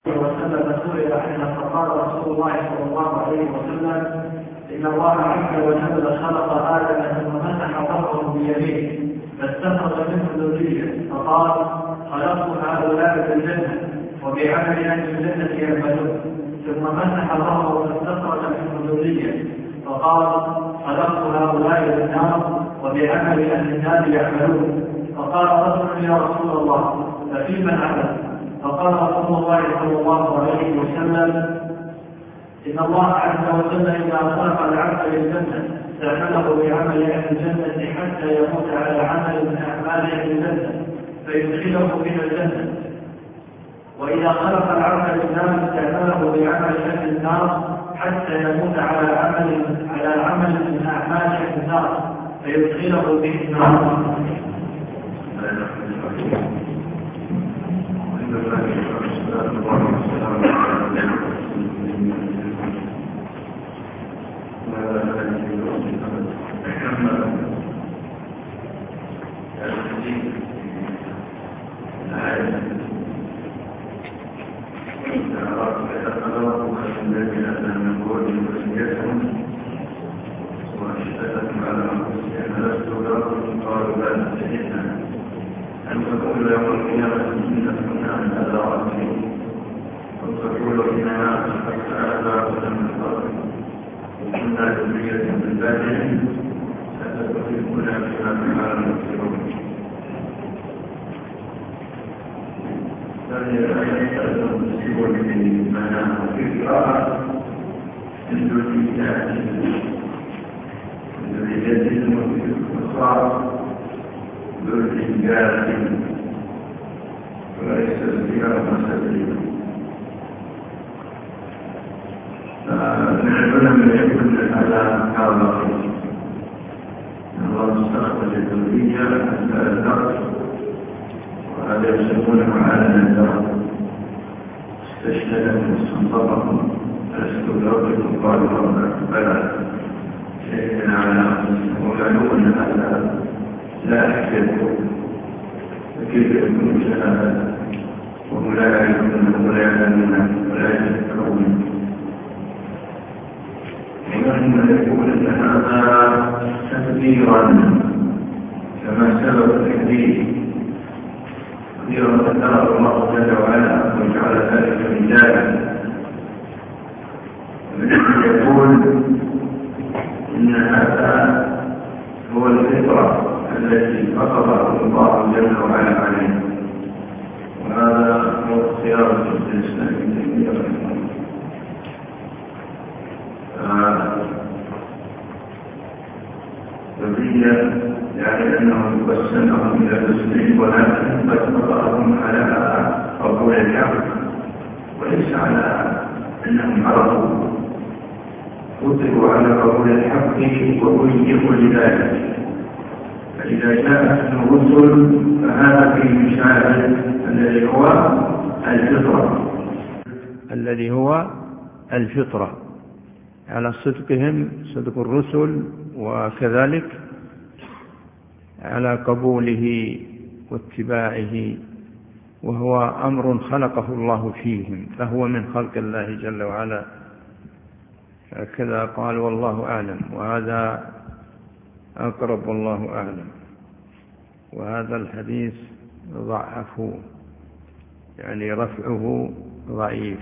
وسلم سئل عنها فقال رسول الله صلى الله عليه وسلم: إن الله عز وجل خلق آدم ثم مسح ظهره بيمينه فاستخرج منه ذرية فقال: خلقت هؤلاء بالجنة وبعمل أهل الجنة يعملون. ثم مسح ظهره فاستخرج منه ذرية فقال: خلقت هؤلاء بالنار وبعمل أهل النار يعملون. فقال رجل: يا رسول الله ففيما عمل؟ فقال رسول الله صلى الله عليه وسلم: إن الله عز وجل إذا خلق العبد للجنة استعمله بعمل أهل الجنة حتى يموت على عمل من أعمال أهل الجنة فيدخله من الجنة، وإذا خلق العبد للنار استعمله بعمل أهل النار حتى يموت على عمل من أعمال أهل النار فيدخله به النار. الذي هو الفطرة على صدقهم، صدق الرسل، وكذلك على قبوله واتباعه، وهو أمر خلقه الله فيهم، فهو من خلق الله جل وعلا. كذا قال والله أعلم، وهذا أقرب والله أعلم. وهذا الحديث ضعفه، يعني رفعه ضعيف.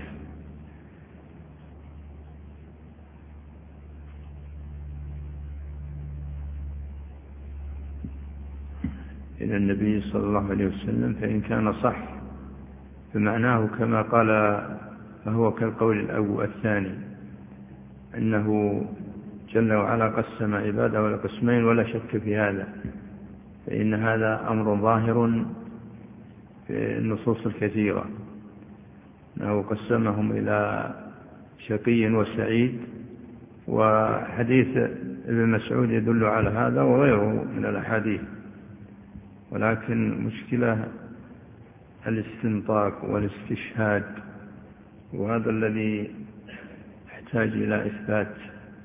إلى النبي صلى الله عليه وسلم، فإن كان صح فمعناه كما قال، فهو كالقول الأول الثاني، أنه جل وعلا قسم عباده إلى قسمين ولا شك في هذا، فإن هذا أمر ظاهر في النصوص الكثيرة، أنه قسمهم إلى شقي وسعيد، وحديث ابن مسعود يدل على هذا وغيره من الأحاديث. ولكن مشكلة الاستنطاق والاستشهاد، وهذا الذي يحتاج إلى إثبات،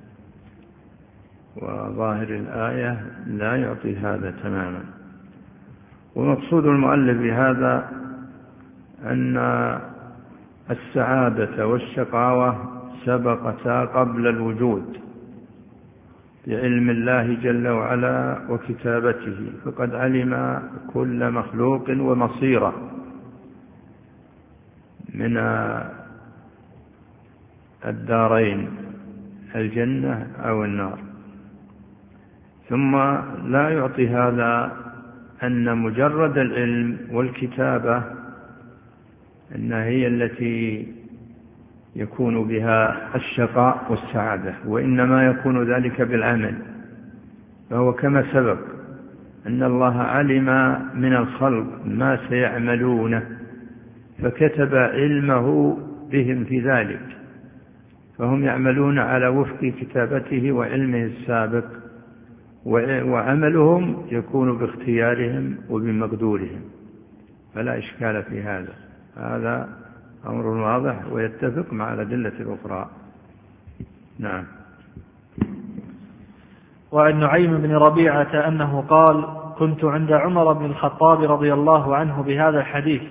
وظاهر الآية لا يعطي هذا تماما. ومقصود المؤلف بهذا أن السعادة والشقاوة سبقتا قبل الوجود بعلم الله جل وعلا وكتابته، فقد علم كل مخلوق ومصيره من الدارين الجنة أو النار. ثم لا يعطي هذا أن مجرد العلم والكتابة أنها هي التي يكون بها الشقاء والسعادة، وإنما يكون ذلك بالعمل. فهو كما سبق أن الله علم من الخلق ما سيعملونه فكتب علمه بهم في ذلك، فهم يعملون على وفق كتابته وعلمه السابق، وعملهم يكون باختيارهم وبمقدورهم، فلا إشكال في هذا. هذا أمر واضح ويتفق مع الأدلة الأخرى. نعم. وعن نعيم بن ربيعة أنه قال: كنت عند عمر بن الخطاب رضي الله عنه بهذا الحديث،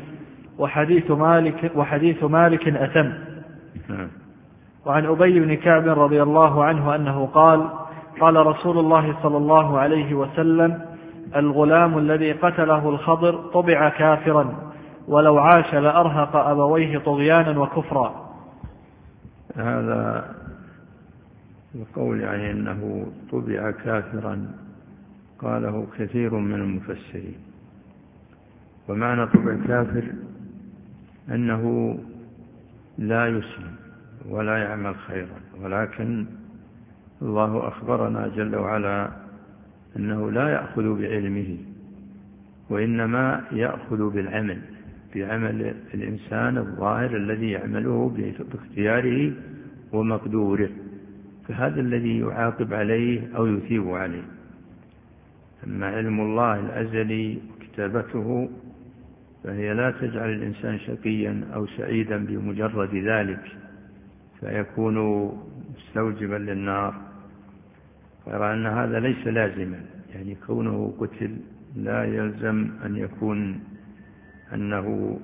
وحديث مالك أتم. وعن أبي بن كعب رضي الله عنه أنه قال: قال رسول الله صلى الله عليه وسلم: الغلام الذي قتله الخضر طبع كافرا، ولو عاش لأرهق أبويه طغيانا وكفرا. هذا القول يعني أنه طبع كافرا قاله كثير من المفسرين، ومعنى طبع كافر أنه لا يسلم ولا يعمل خيرا، ولكن الله أخبرنا جل وعلا أنه لا يأخذ بعلمه، وإنما يأخذ بالعمل، بعمل الإنسان الظاهر الذي يعمله باختياره ومقدوره، فهذا الذي يعاقب عليه أو يثيب عليه. أما علم الله الأزلي وكتابته فهي لا تجعل الإنسان شقيا أو سعيدا بمجرد ذلك فيكون مستوجبا للنار، فيرى أن هذا ليس لازما، يعني كونه قتل لا يلزم أن يكون أنه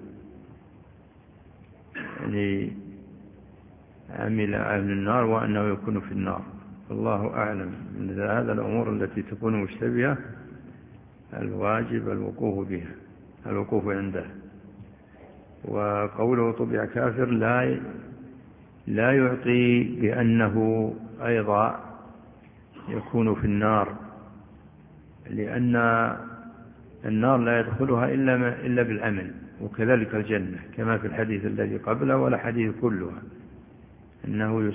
يعني عمل أهل النار وأنه يكون في النار. الله أعلم. من هذا الأمور التي تكون مشتبهة الواجب الوقوف عنده. وقوله طبع كافر لا يعطي بأنه أيضا يكون في النار، لأن النار لا يدخلها إلا بالعمل، وكذلك الجنة كما في الحديث الذي قبله ولا حديث كلها أنه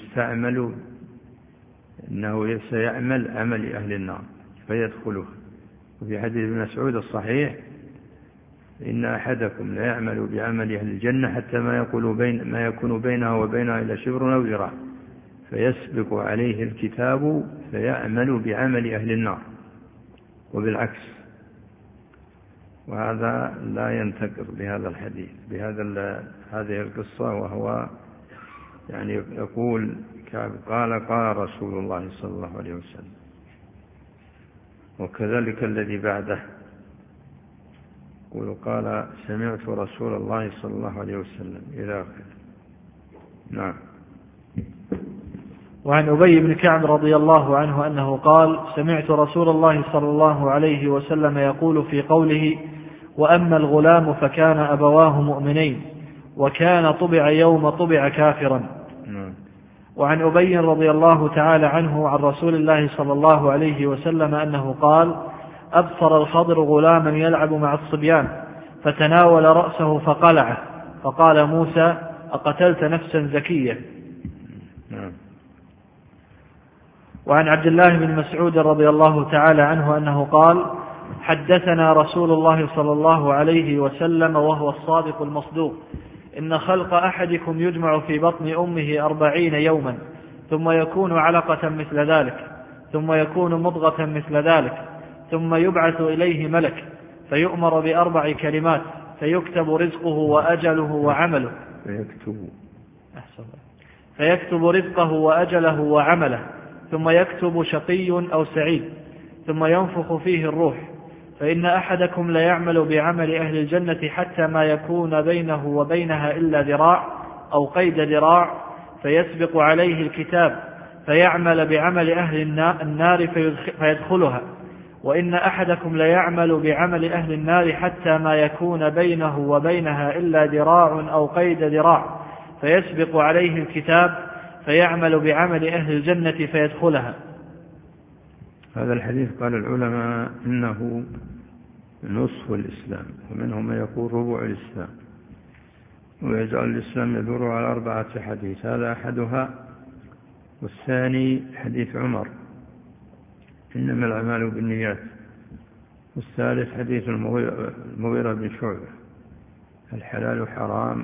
سيعمل عمل أهل النار فيدخلها. وفي حديث ابن مسعود الصحيح: إن أحدكم لا يعمل بعمل أهل الجنة حتى ما يكون بينها وبينها إلى شبر أو ذراع، فيسبق عليه الكتاب فيعمل بعمل أهل النار، وبالعكس. وهذا لا ينتقر بهذا الحديث هذه القصة، وهو يعني يقول قال رسول الله صلى الله عليه وسلم. وكذلك الذي بعده يقول قال سمعت رسول الله صلى الله عليه وسلم إلى آخره. نعم. وعن أبي بن كعب رضي الله عنه أنه قال: سمعت رسول الله صلى الله عليه وسلم يقول في قوله: وأما الغلام فكان أبواه مؤمنين، وكان طبع يوم طبع كافرا. وعن أبي رضي الله تعالى عنه عن رسول الله صلى الله عليه وسلم أنه قال: أبصر الخضر غلاما يلعب مع الصبيان، فتناول رأسه فقلعه، فقال موسى: أقتلت نفسا زكية. وعن عبد الله بن مسعود رضي الله تعالى عنه أنه قال: حدثنا رسول الله صلى الله عليه وسلم وهو الصادق المصدوق: إن خلق أحدكم يجمع في بطن أمه 40 يوما، ثم يكون علقة مثل ذلك، ثم يكون مضغة مثل ذلك، ثم يبعث إليه ملك فيؤمر ب4 كلمات، فيكتب رزقه وأجله وعمله. فيكتب رزقه وأجله وعمله، ثم يكتب شقي أو سعيد، ثم ينفخ فيه الروح، فإن أحدكم ليعمل بعمل أهل الجنة حتى ما يكون بينه وبينها إلا ذراع، أو قيد ذراع فيسبق عليه الكتاب فيعمل بعمل أهل النار فيدخلها، وإن أحدكم ليعمل بعمل أهل النار حتى ما يكون بينه وبينها إلا ذراع أو قيد ذراع فيسبق عليه الكتاب فيعمل بعمل أهل الجنة فيدخلها. هذا الحديث قال العلماء إنه نصف الإسلام، ومنهم من يقول ربع الإسلام، ويجعل الإسلام يدور على 4 حديث، هذا أحدها. والثاني حديث عمر إنما الأعمال بالنيات. والثالث حديث المغيرة بن شعبة الحلال حرام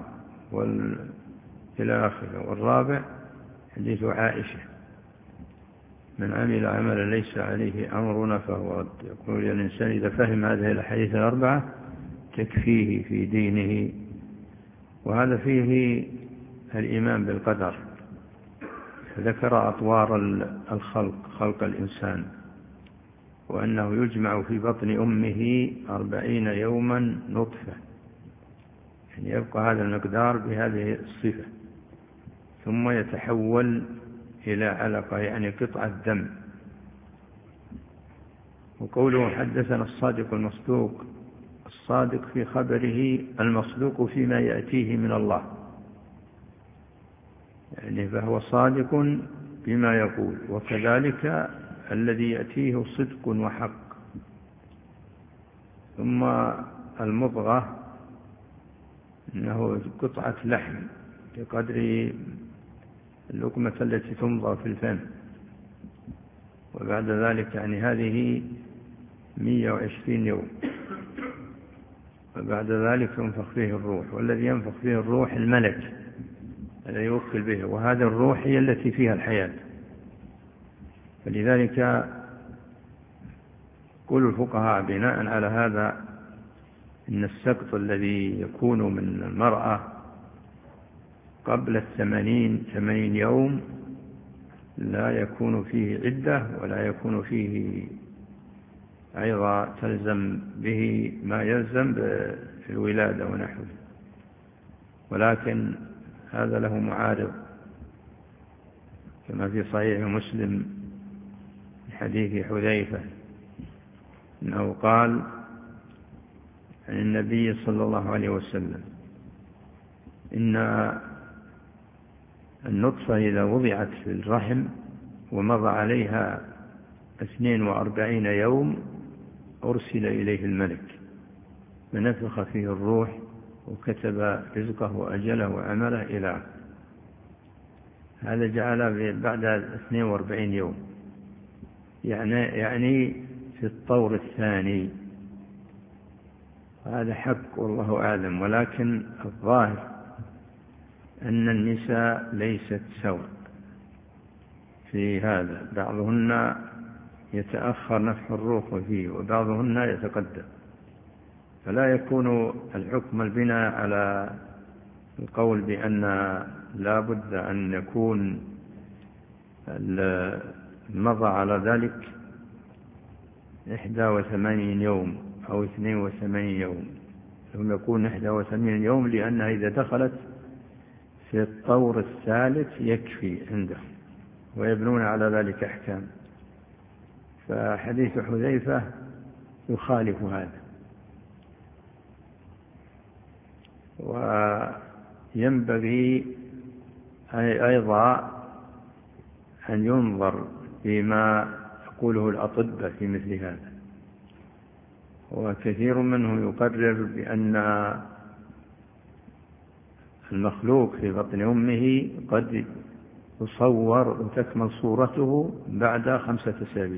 إلى آخره. والرابع حديث عائشة من عمل عملا ليس عليه أمرنا فهو رد. يقول الإنسان إذا فهم هذه الحديث 4 تكفيه في دينه. وهذا فيه الإيمان بالقدر. ذكر أطوار الخلق، خلق الإنسان، وأنه يجمع في بطن أمه 40 يوما نطفة، يعني يبقى هذا المقدار بهذه الصفة، ثم يتحول إلى علقة يعني قطعة دم. وقوله حدثنا الصادق المصدوق، الصادق في خبره المصدوق فيما يأتيه من الله، يعني فهو صادق بما يقول، وكذلك الذي يأتيه صدق وحق. ثم المضغة إنه قطعة لحم بقدر اللقمة التي تمضغ في الفم، وبعد ذلك يعني هذه 120 يوم، وبعد ذلك ينفخ فيه الروح، والذي ينفخ فيه الروح الملك الذي يوكل به، وهذه الروح هي التي فيها الحياة. فلذلك يقول الفقهاء بناء على هذا إن السقط الذي يكون من المرأة قبل 80 يوم لا يكون فيه عدة، ولا يكون فيه أيضا تلزم به ما يلزم بالولادة ونحوه، ولكن هذا له معارض كما في صحيح مسلم من حديث حذيفة أنه قال عن النبي صلى الله عليه وسلم إن النطفة إذا وضعت في الرحم ومضى عليها 42 يوم أرسل إليه الملك فنفخ فيه الروح وكتب رزقه وأجله وعمله إلى هذا جعل بعد 42 يوم، يعني في الطور الثاني. هذا حق والله أعلم، ولكن الظاهر أن النساء ليست سواء في هذا، بعضهن يتأخر نفخ الروح فيه وبعضهن يتقدم، فلا يكون الحكم البناء على القول بأن لا بد أن يكون مضى على ذلك 81 يوم أو 82 يوم، ثم يكون 81 يوم لأنها إذا دخلت في الطور الثالث يكفي عنده، ويبنون على ذلك أحكام. فحديث حذيفة يخالف هذا. وينبغي أيضا أن ينظر فيما يقوله الأطباء في مثل هذا، وكثير منهم يقرر بأن المخلوق في بطن أمه قد يصور وتكمل صورته بعد 5 أسابيع،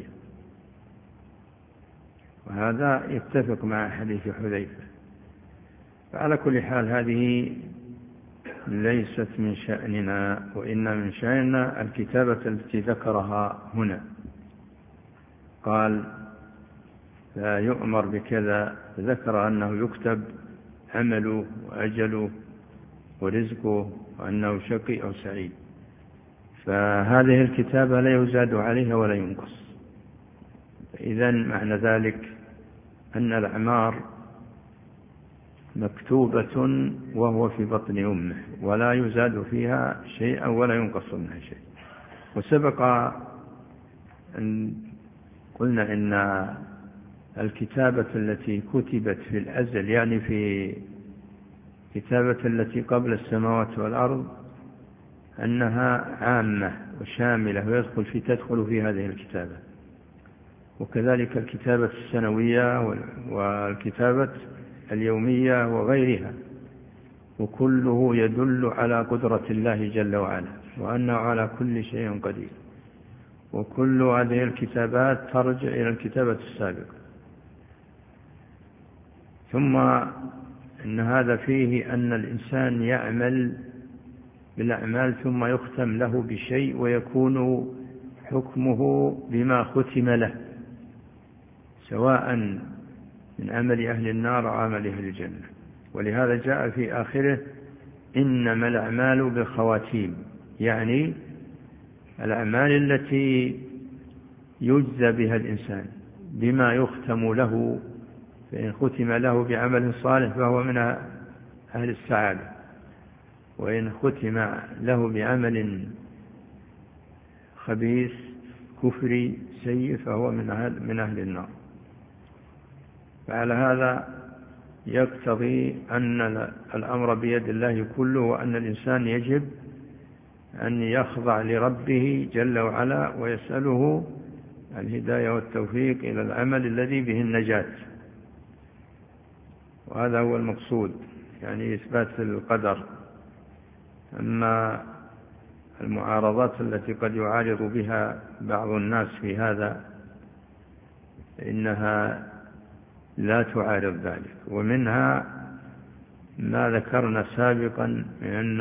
وهذا يتفق مع حديث حذيفة. فعلى كل حال هذه ليست من شأننا، وإن من شأننا الكتابة التي ذكرها هنا. قال لا يؤمر بكذا، ذكر أنه يكتب عمله وأجله ورزقه وأنه شقي أو سعيد، فهذه الكتابة لا يزاد عليها ولا ينقص. إذن معنى ذلك أن الأعمار مكتوبة وهو في بطن أمه، ولا يزاد فيها شيئا ولا ينقص منها شيء. وسبق أن قلنا إن الكتابة التي كتبت في الأزل، يعني في كتابة التي قبل السماوات والأرض، أنها عامة وشاملة تدخل في هذه الكتابة. وكذلك الكتابة السنوية والكتابة اليومية وغيرها، وكله يدل على قدرة الله جل وعلا وأنه على كل شيء قدير. وكل هذه الكتابات ترجع إلى الكتابة السابقة. ثم إن هذا فيه أن الإنسان يعمل بالأعمال ثم يختم له بشيء ويكون حكمه بما ختم له، سواء من عمل أهل النار أو عمل أهل الجنة. ولهذا جاء في آخره إنما الأعمال بالخواتيم، يعني الأعمال التي يجزى بها الإنسان بما يختم له، فإن ختم له بعمل صالح فهو من أهل السعادة، وإن ختم له بعمل خبيث كفري سيء فهو من أهل النار. فعلى هذا يقتضي أن الأمر بيد الله كله، وأن الإنسان يجب أن يخضع لربه جل وعلا ويسأله الهداية والتوفيق إلى العمل الذي به النجاة. وهذا هو المقصود، يعني إثبات القدر. أما المعارضات التي قد يعارض بها بعض الناس في هذا إنها لا تعارض ذلك. ومنها ما ذكرنا سابقا من أن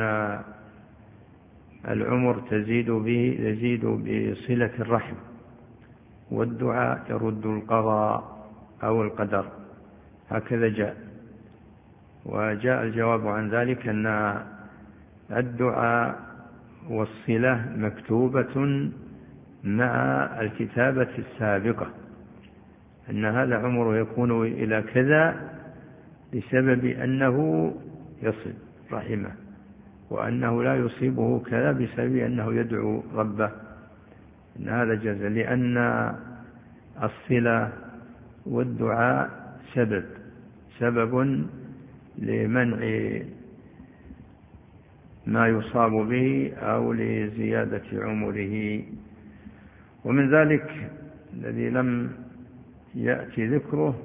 العمر يزيد بصلة الرحم، والدعاء يرد القضاء أو القدر، هكذا جاء. وجاء الجواب عن ذلك أن الدعاء والصلة مكتوبة مع الكتابة السابقة، أن هذا عمره يكون إلى كذا بسبب أنه يصل رحمه، وأنه لا يصيبه كذا بسبب أنه يدعو ربه. إن هذا جزاء، لأن الصلة والدعاء سبب لمنع ما يصاب به أو لزيادة عمره. ومن ذلك الذي لم يأتي ذكره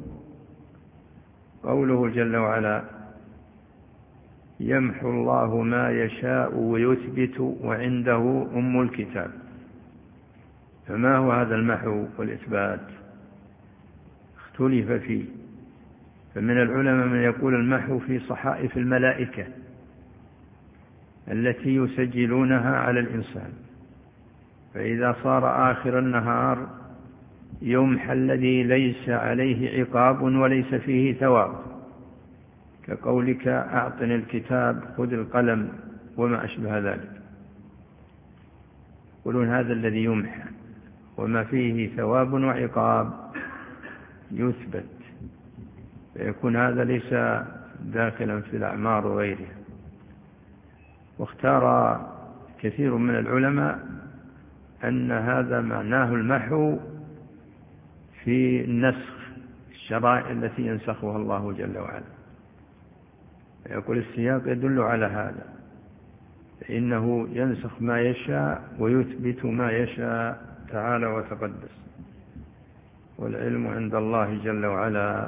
قوله جل وعلا: يمحو الله ما يشاء ويثبت وعنده أم الكتاب. فما هو هذا المحو والإثبات؟ اختلف فيه. فمن العلماء من يقول المحو في صحائف الملائكة التي يسجلونها على الإنسان، فإذا صار آخر النهار يمحى الذي ليس عليه عقاب وليس فيه ثواب، كقولك: أعطني الكتاب، خذ القلم، وما أشبه ذلك. يقولون هذا الذي يمحى، وما فيه ثواب وعقاب يثبت، فيكون هذا ليس داخلا في الأعمار وغيرها. واختار كثير من العلماء أن هذا معناه المحو في النسخ، الشرائع التي ينسخها الله جل وعلا. يقول السياق يدل على هذا، فإنه ينسخ ما يشاء ويثبت ما يشاء تعالى وتقدس، والعلم عند الله جل وعلا.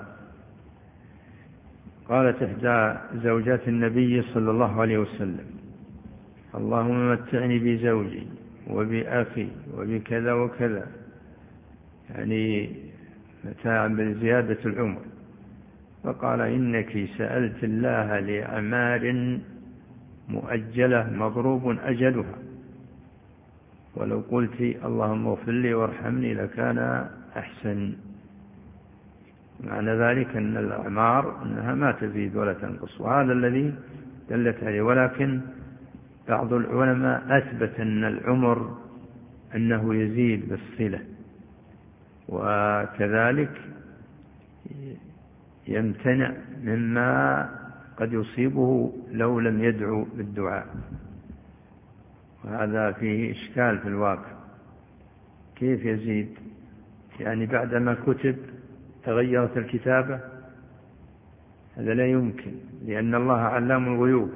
قالت إحدى زوجات النبي صلى الله عليه وسلم: اللهم متعني بزوجي وبأخي وبكذا وكذا، يعني متاعا بزيادة العمر. فقال: إنك سألت الله لأعمار مؤجلة مضروب أجلها، ولو قلت اللهم اغفر لي وارحمني لكان أحسن. معنى ذلك أن الأعمار أنها ما تزيد ولا تنقص، وهذا الذي دلت عليه. ولكن بعض العلماء أثبت أن العمر أنه يزيد بالصلة، وكذلك يمتنع مما قد يصيبه لو لم يدعو بالدعاء، وهذا فيه إشكال في الواقع. كيف يزيد؟ يعني بعدما كتب تغيرت الكتابة؟ هذا لا يمكن، لأن الله علام الغيوب،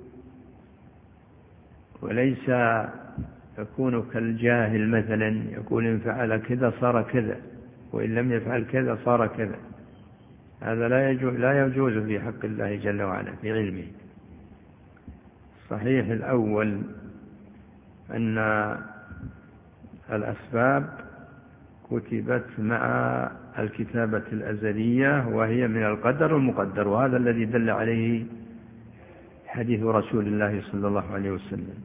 وليس يكون كالجاهل مثلا يقول إن فعل كذا صار كذا، وإن لم يفعل كذا صار كذا. هذا لا يجوز في حق الله جل وعلا في علمه. صحيح الأول أن الأسباب كتبت مع الكتابة الأزلية وهي من القدر المقدر، وهذا الذي دل عليه حديث رسول الله صلى الله عليه وسلم،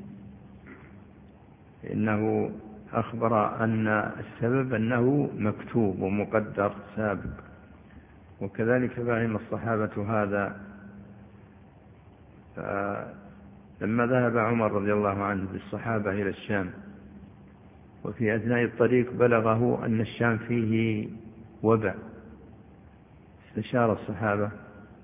إنه أخبر أن السبب أنه مكتوب ومقدر سابق. وكذلك فهم الصحابة هذا. لما ذهب عمر رضي الله عنه بالصحابة إلى الشام، وفي أثناء الطريق بلغه أن الشام فيه وباء، استشار الصحابة،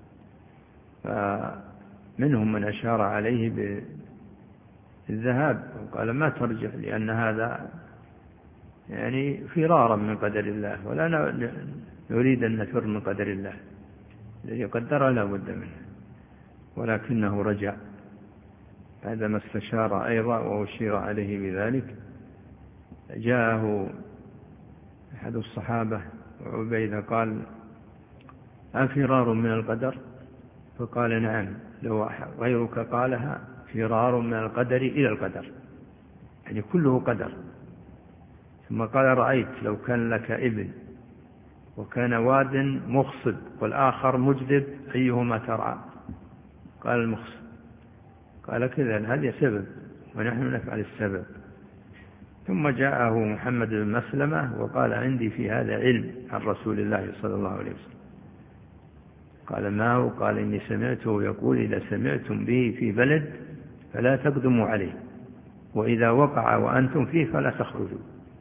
فمنهم من أشار عليه بالذهاب وقال ما ترجع، لأن هذا يعني فرارا من قدر الله، ولا نريد أن نفر من قدر الله الذي قدر لا بد منه. ولكنه رجع بعدما استشار أيضا وأشير عليه بذلك. جاءه أحد الصحابة وعبيدة قال أفرار من القدر؟ فقال نعم، لو غيرك قالها فرار من القدر إلى القدر، يعني كله قدر. ثم قال رأيت لو كان لك ابن وكان واد مخصب والآخر مجدب أيهما ترعى؟ قال المخصب. قال كذا، هذا سبب ونحن نفعل السبب. ثم جاءه محمد بن مسلمة وقال عندي في هذا علم عن رسول الله صلى الله عليه وسلم. قال ما هو؟ قال إني سمعته يقول إذا سمعتم به في بلد فلا تقدموا عليه، وإذا وقع وأنتم فيه فلا تخرجوا.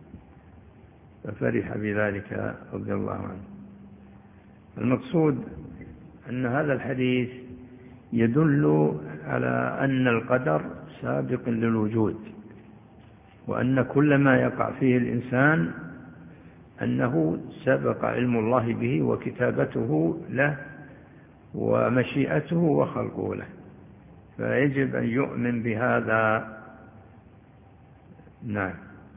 ففرح بذلك رضي الله عنه. المقصود أن هذا الحديث يدل على أن القدر سابق للوجود، وأن كل ما يقع فيه الإنسان أنه سبق علم الله به وكتابته له ومشيئته وخلقه له، فيجب أن يؤمن بهذا. نعم.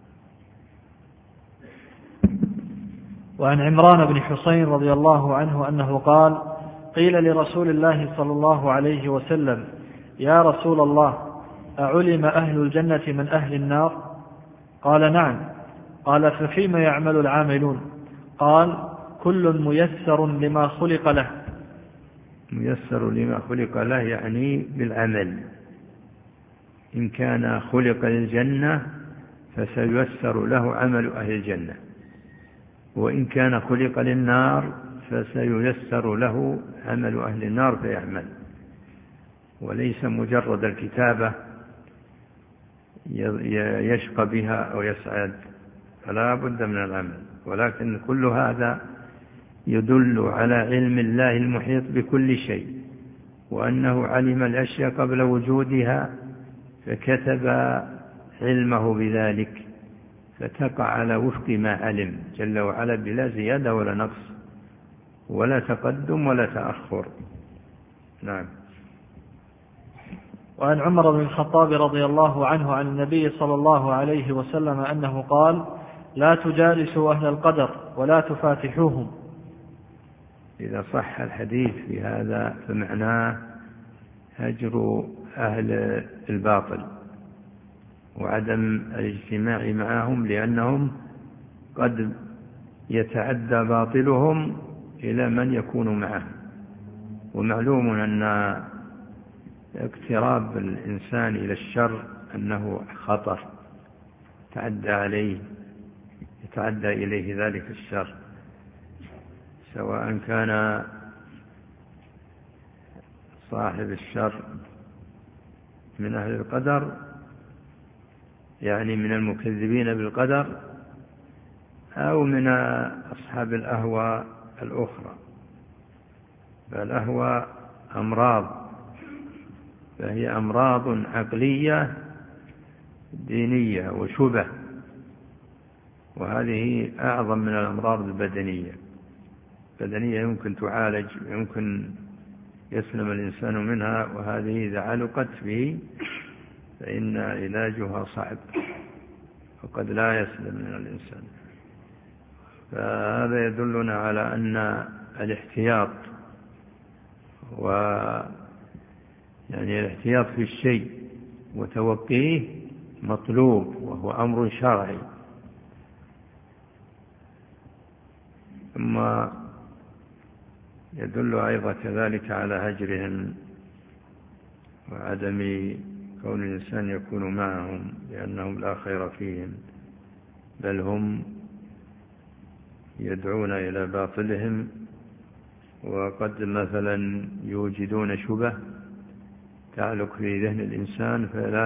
وعن عمران بن حسين رضي الله عنه أنه قال قيل لرسول الله صلى الله عليه وسلم يا رسول الله أعلم أهل الجنة من أهل النار؟ قال نعم. قال ففيما يعمل العاملون؟ قال كل ميسر لما خلق له. ميسر لما خلق له يعني بالعمل. إن كان خلق للجنة فسييسر له عمل أهل الجنة، وإن كان خلق للنار فسييسر له عمل أهل النار فيعمل. وليس مجرد الكتابة يشقى بها أو يسعد، فلا بد من العمل. ولكن كل هذا يدل على علم الله المحيط بكل شيء، وأنه علم الأشياء قبل وجودها فكتب علمه بذلك، فتقع على وفق ما علم جل وعلا بلا زيادة ولا نقص ولا تقدم ولا تأخر. نعم. وعن عمر بن الخطاب رضي الله عنه عن النبي صلى الله عليه وسلم أنه قال لا تجالسوا أهل القدر ولا تفاتحوهم. إذا صح الحديث في هذا فمعناه هجر أهل الباطل وعدم الاجتماع معهم، لأنهم قد يتعدى باطلهم إلى من يكون معه. ومعلوم أن اقتراب الإنسان إلى الشر أنه خطر، يتعدى إليه ذلك الشر، سواء كان صاحب الشر من أهل القدر يعني من المكذبين بالقدر، أو من أصحاب الأهواء الأخرى. فالأهواء أمراض فهي أمراض عقلية دينية وشبه، وهذه أعظم من الأمراض البدنية. يمكن تعالج، يمكن يسلم الإنسان منها، وهذه إذا علقت به فإن علاجها صعب وقد لا يسلم من الإنسان. فهذا يدلنا على أن الاحتياط الاحتياط في الشيء وتوقيه مطلوب، وهو أمر شرعي. ثم يدل أيضا كذلك على هجرهم وعدم كون الإنسان يكون معهم، لأنهم لا خير فيهم، بل هم يدعون إلى باطلهم، وقد مثلا يوجدون شبه تعلق في ذهن الإنسان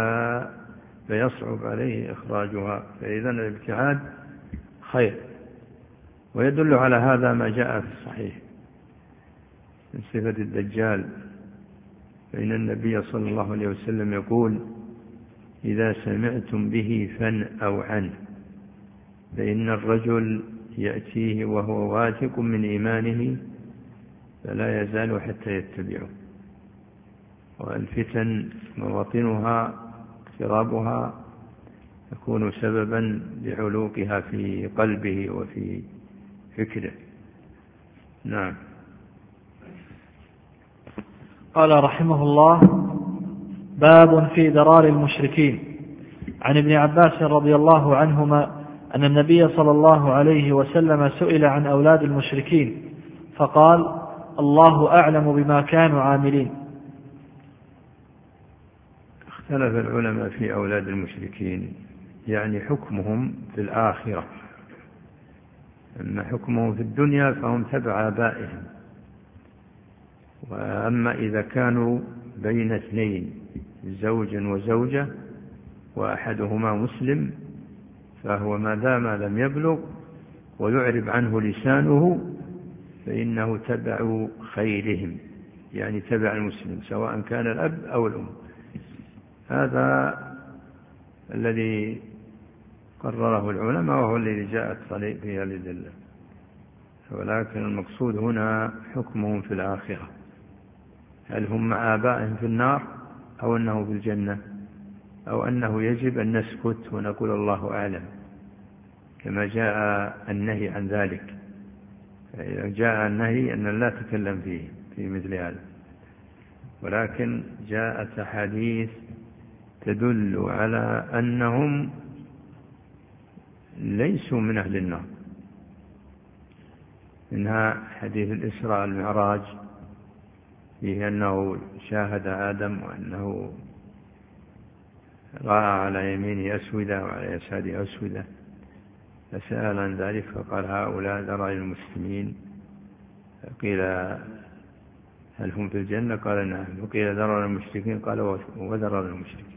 فيصعب عليه إخراجها، فإذا الابتعاد خير. ويدل على هذا ما جاء في الصحيح من صفة الدجال، فإن النبي صلى الله عليه وسلم يقول: إذا سمعتم به فانأوا عنه، فإن الرجل يأتيه وهو واثق من إيمانه فلا يزال حتى يتبعه، والفتن مواطنها اقترابها يكون سببا لعلوقها في قلبه وفي فكره. نعم. قال رحمه الله: باب في ضرار المشركين. عن ابن عباس رضي الله عنهما أن النبي صلى الله عليه وسلم سئل عن أولاد المشركين فقال: الله أعلم بما كانوا عاملين. اختلف العلماء في أولاد المشركين، يعني حكمهم في الآخرة. أما حكمهم في الدنيا فهم تبع آبائهم، وأما إذا كانوا بين اثنين زوج وزوجة وأحدهما مسلم فهو ما دام لم يبلغ ويعرب عنه لسانه فإنه تبع خيرهم، يعني تبع المسلم سواء كان الأب أو الأم. هذا الذي قرره العلماء وهو الذي جاءت فيها الأدلة، ولكن المقصود هنا حكمهم في الآخرة، هل هم مع آبائهم في النار أو أنه في الجنة، أو أنه يجب أن نسكت ونقول الله أعلم، كما جاء النهي عن ذلك. فإذا جاء النهي أن لا تكلم فيه في مثل هذا، ولكن جاءت أحاديث تدل على أنهم ليسوا من أهل النار، منها حديث الإسراء والمعراج فيه أنه شاهد آدم وأنه رأى على يمينه أسودة وعلى يساره أسودة، فسأل عن ذلك فقال: هؤلاء ذرائر المسلمين. قيل: هل هم في الجنة؟ قال: نعم. وقيل: ذرائر المشركين؟ قال: وذرائر المشركين،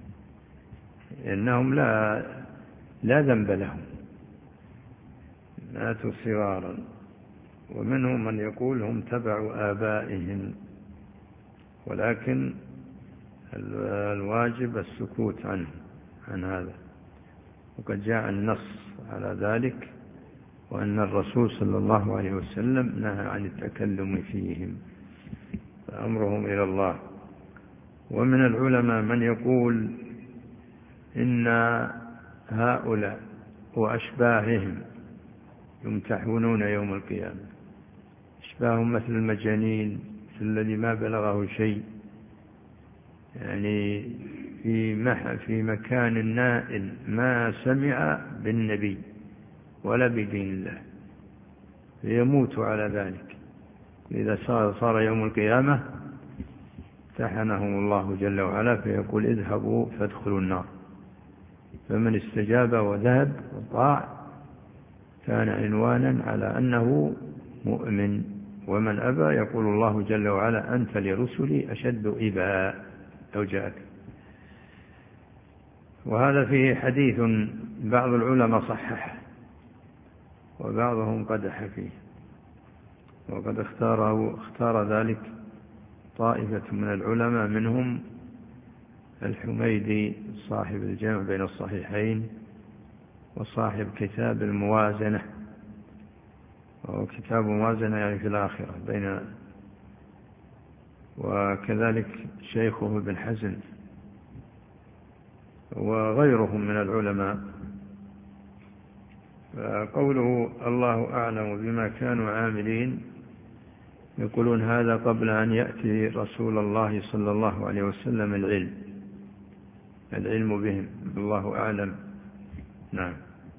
إنهم لا ذنب لهم، ماتوا صغارا. ومنهم من يقول هم تبع آبائهم، ولكن الواجب السكوت عن هذا، وقد جاء النص على ذلك، وأن الرسول صلى الله عليه وسلم نهى عن التكلم فيهم، فأمرهم إلى الله. ومن العلماء من يقول إن هؤلاء وأشباههم يمتحنون يوم القيامة، أشباههم مثل المجانين، مثل الذي ما بلغه شيء، يعني في مكان نائل ما سمع بالنبي ولا بدين الله، فيموت على ذلك. إذا صار يوم القيامة امتحنهم الله جل وعلا فيقول: اذهبوا فادخلوا النار، فمن استجاب وذهب وطاع كان عنوانا على أنه مؤمن، ومن أبى يقول الله جل وعلا: أنت لرسلي أشد إباء لو جاءك. وهذا فيه حديث بعض العلماء صححه وبعضهم قدح فيه، وقد اختار ذلك طائفة من العلماء منهم الحميدي صاحب الجمع بين الصحيحين وصاحب كتاب الموازنة، وهو كتاب موازنة يعني في الآخرة بين، وكذلك شيخه ابن حزم وغيرهم من العلماء. قوله الله أعلم بما كانوا عاملين، يقولون هذا قبل أن يأتي رسول الله صلى الله عليه وسلم العلم بهم، الله أعلم. نعم.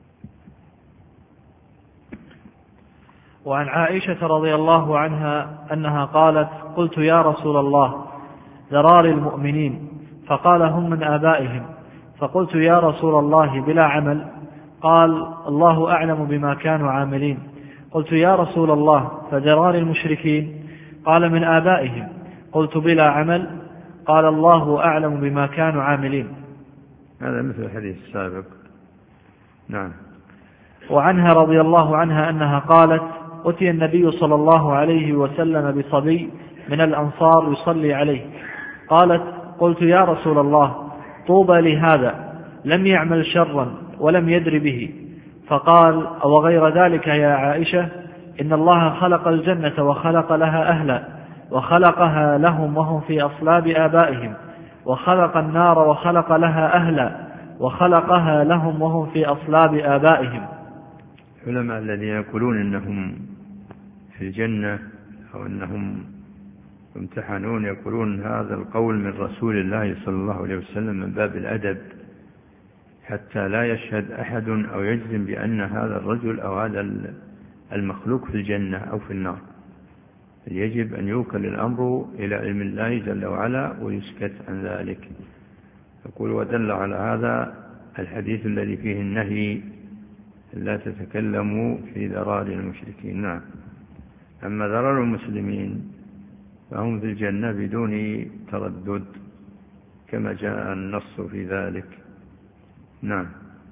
وعن عائشة رضي الله عنها أنها قالت: قلت يا رسول الله ذرار المؤمنين، فقال هم من آبائهم، فقلت يا رسول الله بلا عمل، قال الله أعلم بما كانوا عاملين. قلت يا رسول الله فذرار المشركين، قال من آبائهم، قلت بلا عمل، قال الله أعلم بما كانوا عاملين. هذا مثل الحديث السابق. نعم. وعنها رضي الله عنها أنها قالت: أتي النبي صلى الله عليه وسلم بصبي من الأنصار يصلي عليه، قالت: قلت يا رسول الله طوبى لهذا لم يعمل شرا ولم يدر به، فقال: أو غير ذلك يا عائشة، إن الله خلق الجنة وخلق لها أهلا، وخلقها لهم وهم في أصلاب آبائهم، وخلق النار وخلق لها أهلا، وخلقها لهم وهم في أصلاب آبائهم. العلماء الذين يقولون إنهم في الجنة أو أنهم يمتحنون يقولون هذا القول من رسول الله صلى الله عليه وسلم من باب الأدب، حتى لا يشهد أحد أو يجزم بأن هذا الرجل أو هذا المخلوق في الجنة أو في النار. يجب أن يوكل الأمر إلى علم الله جل وعلا ويسكت عن ذلك. يقول: ودل على هذا الحديث الذي فيه النهي لا تتكلموا في ذرار المشركين. نعم. أما ذرار المسلمين فهم في الجنة بدون تردد كما جاء النص في ذلك. نعم.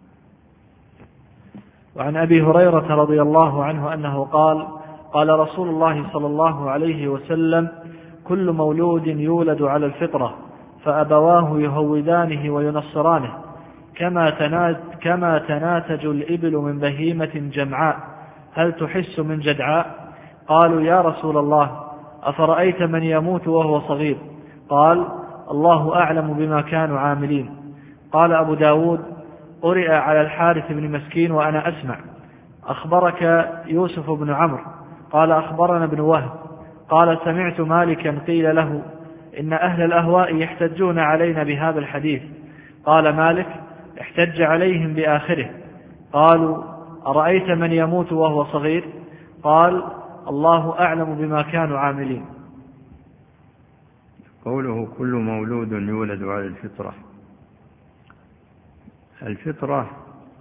وعن أبي هريرة رضي الله عنه أنه قال: قال رسول الله صلى الله عليه وسلم: كل مولود يولد على الفطرة، فأبواه يهودانه وينصرانه، كما تناتج الإبل من بهيمة جمعاء، هل تحس من جدعاء؟ قالوا: يا رسول الله أفرأيت من يموت وهو صغير؟ قال: الله أعلم بما كانوا عاملين. قال أبو داود: قرئ على الحارث بن مسكين وأنا أسمع. أخبرك يوسف بن عمرو؟ قال: أخبرنا ابن وهب. قال: سمعت مالكا قيل له: إن أهل الأهواء يحتجون علينا بهذا الحديث. قال مالك: احتج عليهم بآخره. قالوا: أرأيت من يموت وهو صغير؟ قال: الله أعلم بما كانوا عاملين. قوله كل مولود يولد على الفطرة، الفطرة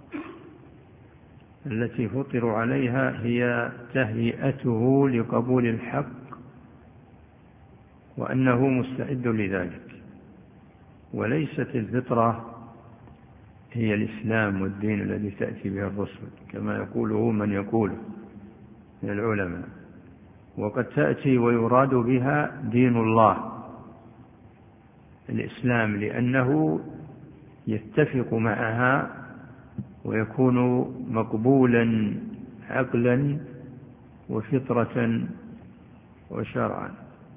التي فطر عليها هي تهيئته لقبول الحق وأنه مستعد لذلك، وليست الفطرة هي الإسلام والدين الذي تأتي به الرسل كما يقوله من يقوله من العلماء، وقد تأتي ويراد بها دين الله الإسلام، لأنه يتفق معها ويكون مقبولا عقلا وفطرة وشرعا،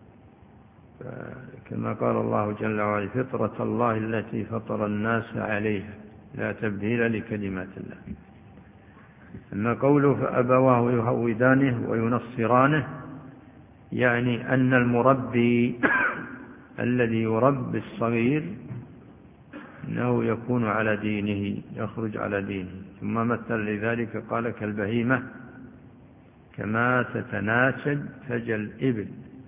كما قال الله جل وعلا: فطرة الله التي فطر الناس عليها لا تبديل لكلمات الله. أما قوله فأبواه يهودانه وينصرانه، يعني أن المربي الذي يربي الصغير أنه يكون على دينه، يخرج على دينه. ثم مثل لذلك قال: كالبهيمة، كما تتناسج فجل الإبل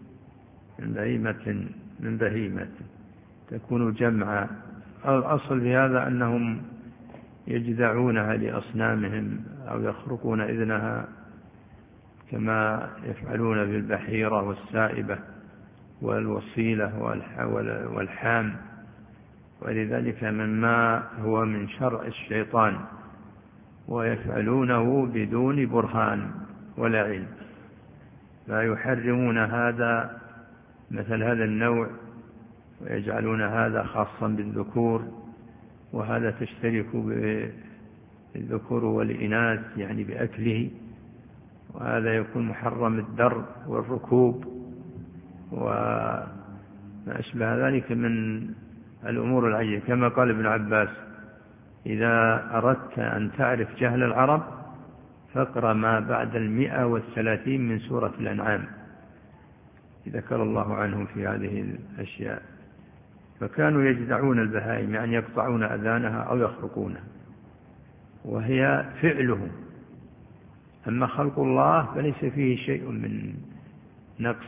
من بهيمة تكون جمعا. الأصل في هذا أنهم يجذعونها لأصنامهم أو يخرقون إذنها كما يفعلون بالبحيرة والسائبة والوصيلة والحام، ولذلك مما هو من شرع الشيطان، ويفعلونه بدون برهان ولا علم، لا يحرمون هذا مثل هذا النوع ويجعلون هذا خاصا بالذكور وهذا تشترك بالذكور والإناث يعني بأكله، وهذا يكون محرم الدر والركوب وما أشبه ذلك من الأمور العجيبة. كما قال ابن عباس: إذا أردت أن تعرف جهل العرب فاقرأ ما بعد 130 من سورة الأنعام، ذكر الله عنهم في هذه الأشياء. فكانوا يجدعون البهائم، يعني يقطعون أذانها أو يخرقونها، وهي فعلهم. أما خلق الله فليس فيه شيء من نقص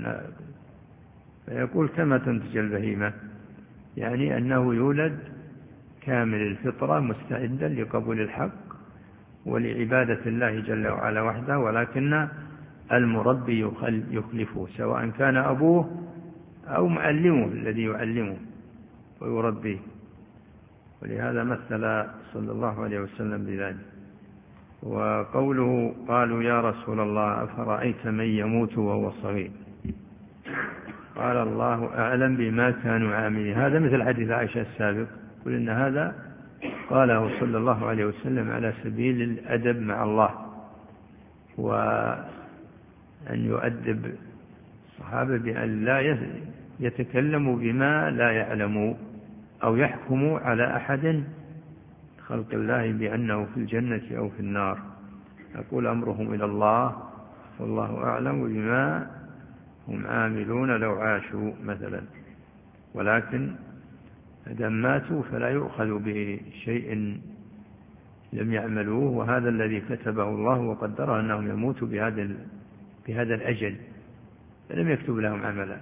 فيقول كما تنتج البهيمة، يعني أنه يولد كامل الفطرة مستعدا لقبول الحق ولعبادة الله جل وعلا وحده، ولكن المربي يخلفه، سواء كان أبوه أو معلمه الذي يعلمه ويربيه. ولهذا مثل صلى الله عليه وسلم بذلك. وقوله: قالوا يا رسول الله أفرأيت من يموت وهو صغير؟ قال: الله أعلم بما كانوا عاملين. هذا مثل حديث عائشة السابق، قل إن هذا قاله صلى الله عليه وسلم على سبيل الأدب مع الله، وأن يؤدب الصحابة بأن لا يتكلموا بما لا يعلموا أو يحكموا على أحد خلق الله بأنه في الجنة أو في النار. يقول: أمرهم إلى الله والله أعلم بما هم عاملون لو عاشوا مثلا. ولكن إذا ماتوا فلا يؤخذ بشيء لم يعملوه، وهذا الذي كتبه الله وقدره أنهم يموتوا بهذا الأجل، فلم يكتب لهم عملا.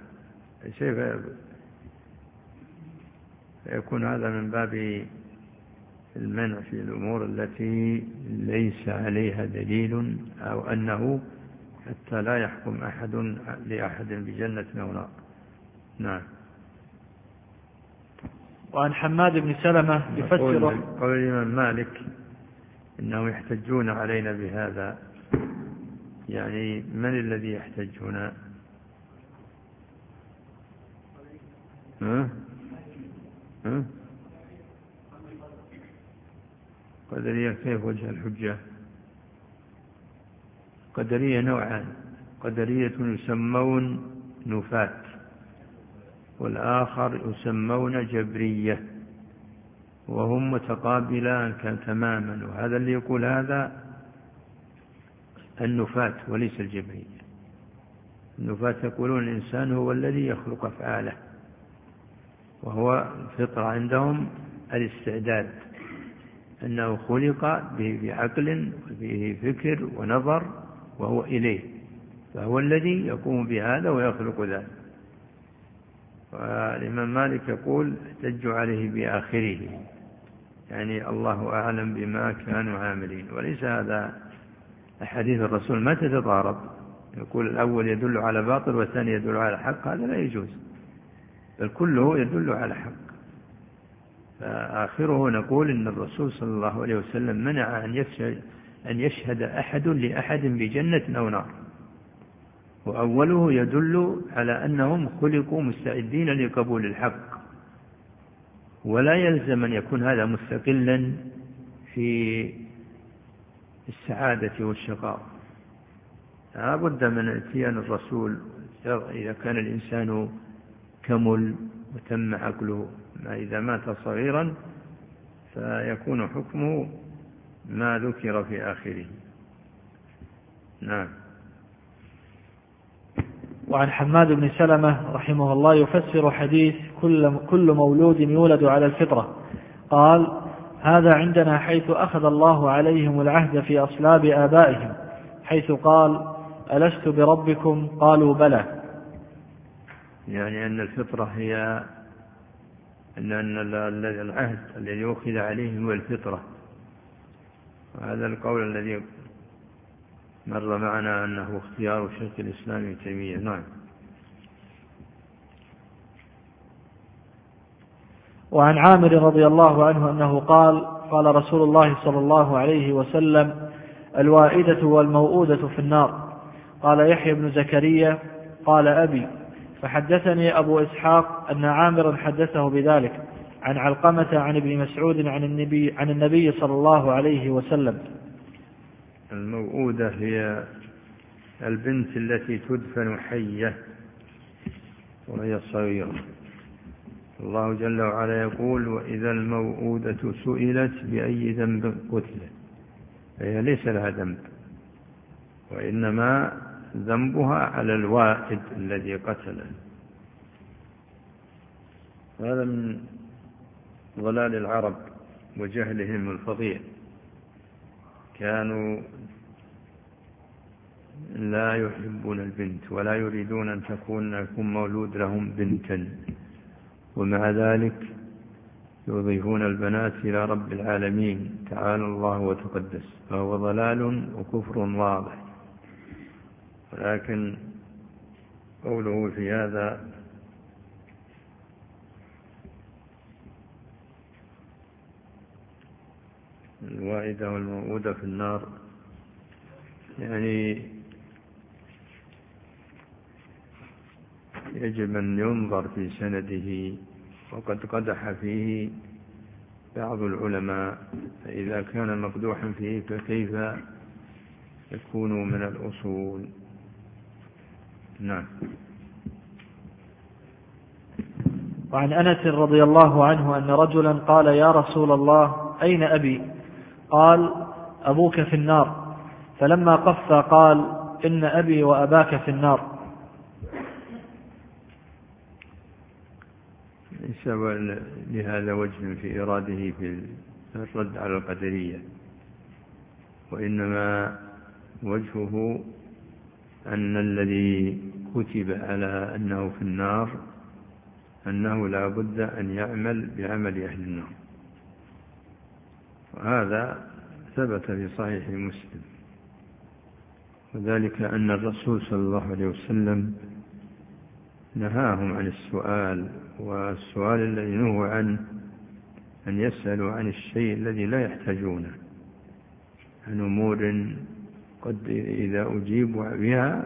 فيكون هذا من باب المنع في الأمور التي ليس عليها دليل، أو أنه حتى لا يحكم أحد لأحد بجنة أو نار. نعم. وعن حماد بن سلمة يفسر قول الإمام مالك إنهم يحتجون علينا بهذا، يعني من الذي يحتجون؟ قدرية كيف وجه الحجة؟ قدرية نوعان: قدرية يسمون نفاة، والآخر يسمون جبرية، وهم متقابلان تماما. وهذا اللي يقول هذا النفاة وليس الجبرية. النفاة يقولون الإنسان هو الذي يخلق أفعاله، وهو الفطرة عندهم الاستعداد، أنه خلق بعقل وبه فكر ونظر وهو إليه، فهو الذي يقوم بهذا ويخلق ذلك. والإمام مالك يقول: احتجوا عليه بآخره، يعني الله أعلم بما كانوا عاملين. وليس هذا أحاديث الرسول ما تتضارب، يقول الأول يدل على باطل والثاني يدل على حق، هذا لا يجوز، بل كله يدل على حق. فآخره نقول إن الرسول صلى الله عليه وسلم منع أن يشهد أحد لأحد بجنة أو نار، وأوله يدل على أنهم خلقوا مستعدين لقبول الحق، ولا يلزم أن يكون هذا مستقلا في السعادة والشقاء. لا بد من اتيان الرسول إذا كان الإنسان كمل وتم عقله. إذا مات صغيرا فيكون حكمه ما ذكر في آخره. نعم. وعن حماد بن سلمة رحمه الله يفسر حديث كل مولود يولد على الفطرة، قال: هذا عندنا حيث أخذ الله عليهم العهد في أصلاب آبائهم، حيث قال: ألست بربكم؟ قالوا بلى. يعني أن الفطرة هي أن العهد الذي أخذ عليه هو الفطرة. وهذا القول الذي مر معنا أنه اختيار شيخ الإسلام ابن تيمية. نعم. وعن عامر رضي الله عنه أنه قال: قال رسول الله صلى الله عليه وسلم: الوائدة والموؤودة في النار. قال يحيى بن زكريا: قال أبي: فحدثني أبو إسحاق أن عامرا حدثه بذلك عن علقمة عن ابن مسعود عن النبي صلى الله عليه وسلم. الموؤودة هي البنت التي تدفن حية وهي صغيرة. الله جل وعلا يقول: وإذا الموؤودة سئلت بأي ذنب قتلت، فهي ليس لها ذنب، وإنما ذنبها على الواحد الذي قتله. هذا من ضلال العرب وجهلهم الفظيع، كانوا لا يحبون البنت ولا يريدون أن يكون مولود لهم بنتا، ومع ذلك يضيفون البنات إلى رب العالمين تعالى الله وتقدس، فهو ضلال وكفر واضح. ولكن قوله في هذا الوائدة والموؤودة في النار، يعني يجب أن ينظر في سنده، وقد قدح فيه بعض العلماء، فإذا كان مقدوحا فيه فكيف يكون من الأصول؟ نعم. وعن أنس رضي الله عنه أن رجلا قال: يا رسول الله، أين أبي؟ قال: أبوك في النار. فلما قف قال: إن أبي وأباك في النار. ليس لهذا وجه في إراده في الرد على القدرية، وإنما وجهه أن الذي كتب على أنه في النار أنه لا بد أن يعمل بعمل أهل النار، وهذا ثبت في صحيح مسلم، وذلك أن الرسول صلى الله عليه وسلم نهاهم عن السؤال، والسؤال الذي نهوا عنه أن يسألوا عن الشيء الذي لا يحتاجونه، عن أمور قد إذا أجيبوا بها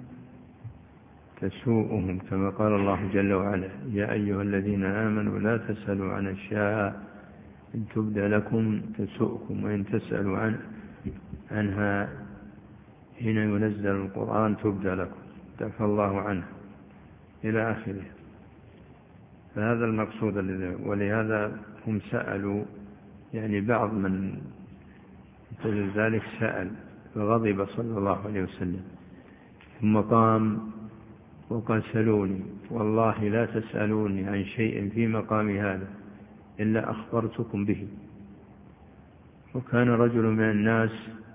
تسوءهم، كما قال الله جل وعلا: يا أيها الذين آمنوا لا تسألوا عن أشياء إن تبد لكم تسؤكم، وإن تسألوا عنها حين ينزل القرآن تبد لكم تعفى الله عنها، إلى آخره. فهذا المقصود، ولهذا هم سألوا، يعني بعض من ذلك سأل فغضب صلى الله عليه وسلم، ثم قام وقال: سلوني والله لا تسألوني عن شيء في مقام هذا إلا أخبرتكم به. وكان رجل من الناس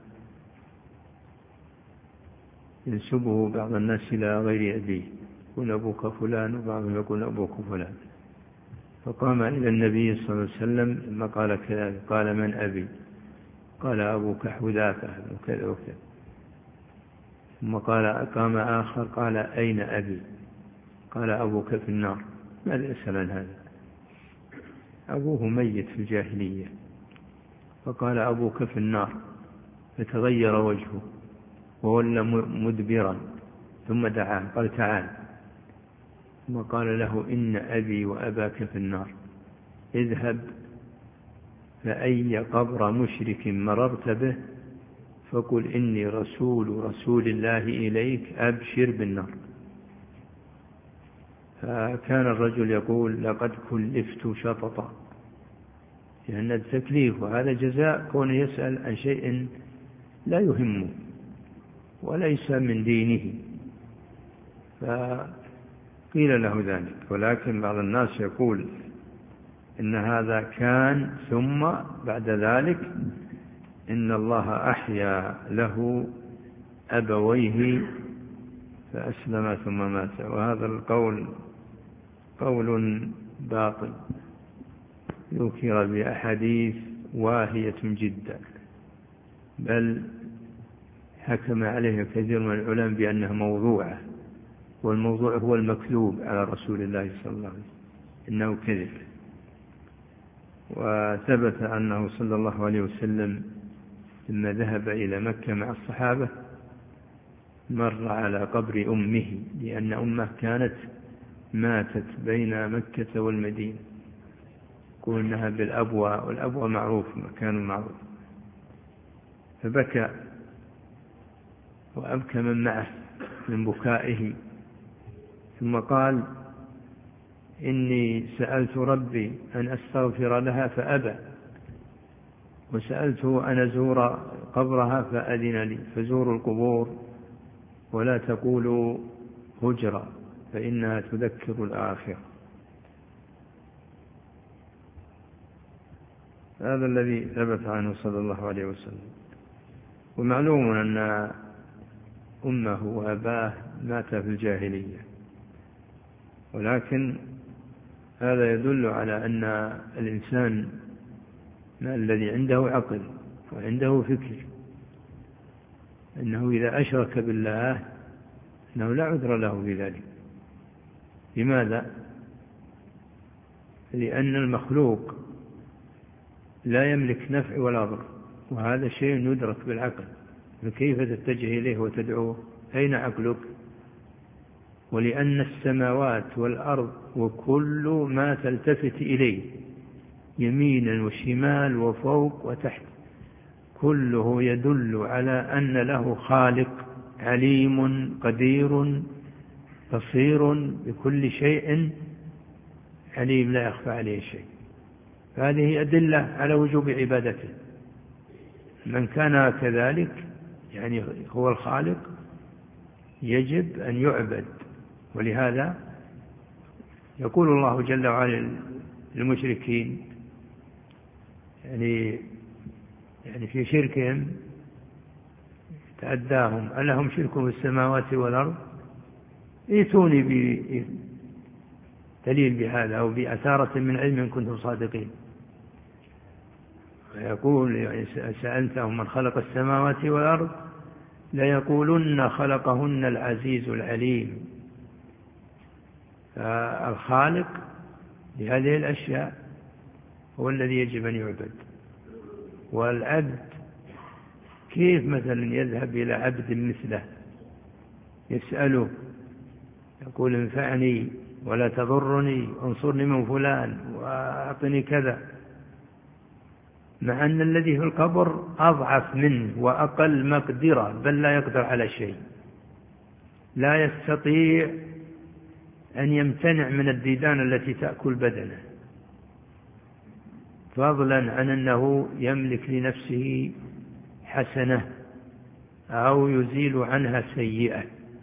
ينسبه بعض الناس إلى غير أبيه، يقول أبوك فلان، وبعضهم يقول أبوك فلان، فقام إلى النبي صلى الله عليه وسلم لما قال كذلك قال: من أبي؟ قال: أبوك حذافة وكذا وكذا. ثم قام آخر قال: أين أبي؟ قال: أبوك في النار. ماذا يسأل عن هذا؟ أبوه ميت في الجاهلية، فقال: أبوك في النار، فتغير وجهه وولى مدبرا، ثم دعاه قال: تعال. ثم قال له: إن أبي وأباك في النار، اذهب فأي قبر مشرك مررت به فقل إني رسول الله إليك أبشر بالنار. فكان الرجل يقول: لقد كلفت شططا، لأن التكليف وهذا جزاء كون يسأل عن شيء لا يهمه وليس من دينه، فقيل له ذلك. ولكن بعض الناس يقول إن هذا كان، ثم بعد ذلك إن الله أحيا له أبويه فأسلم ثم مات، وهذا القول قول باطل ذكر بأحاديث واهية جدا، بل حكم عليه كثير من العلماء بأنها موضوعة، والموضوع هو المكذوب على رسول الله صلى الله عليه وسلم، إنه كذب. وثبت أنه صلى الله عليه وسلم لما ذهب إلى مكة مع الصحابة مر على قبر أمه، لأن أمه كانت ماتت بين مكة والمدينة، يقول إنها بالأبوى، والأبوى معروف مكان معروف، فبكى وأبكى من معه من بكائه، ثم قال إني سألت ربي أن أستغفر لها فأبى، وسألته أن أزور قبرها فأذن لي، فزوروا القبور ولا تقولوا هجرة فإنها تذكر الآخرة. هذا الذي ثبت عنه صلى الله عليه وسلم. ومعلوم أن أمه وأباه ماتا في الجاهلية، ولكن هذا يدل على أن الإنسان الذي عنده عقل وعنده فكر أنه إذا أشرك بالله أنه لا عذر له بذلك. لماذا؟ لأن المخلوق لا يملك نفع ولا ضر، وهذا شيء يدرك بالعقل، فكيف تتجه إليه وتدعوه؟ أين عقلك؟ ولأن السماوات والأرض وكل ما تلتفت إليه يمينا وشمال وفوق وتحت كله يدل على أن له خالق عليم قدير بصير بكل شيء عليم لا يخفى عليه شيء. هذه أدلة على وجوب عبادته. من كان كذلك يعني هو الخالق يجب أن يعبد. ولهذا يقول الله جل وعلا للمشركين يعني في شركهم تأداهم ألهم شرك في السماوات والأرض، ائتوني بدليل بهذا أو بأثارة من علم إن كنتم صادقين. ويقول يعني سألتهم من خلق السماوات والأرض ليقولن خلقهن العزيز العليم. فالخالق لهذه الأشياء هو الذي يجب أن يعبد. والعبد كيف مثلا يذهب إلى عبد مثله يسأله يقول انفعني ولا تضرني وانصرني من فلان وأعطني كذا، مع أن الذي في القبر أضعف منه وأقل مقدرة، بل لا يقدر على شيء، لا يستطيع أن يمتنع من الديدان التي تأكل بدنه، فضلا عن أنه يملك لنفسه حسنة أو يزيل عنها سيئة.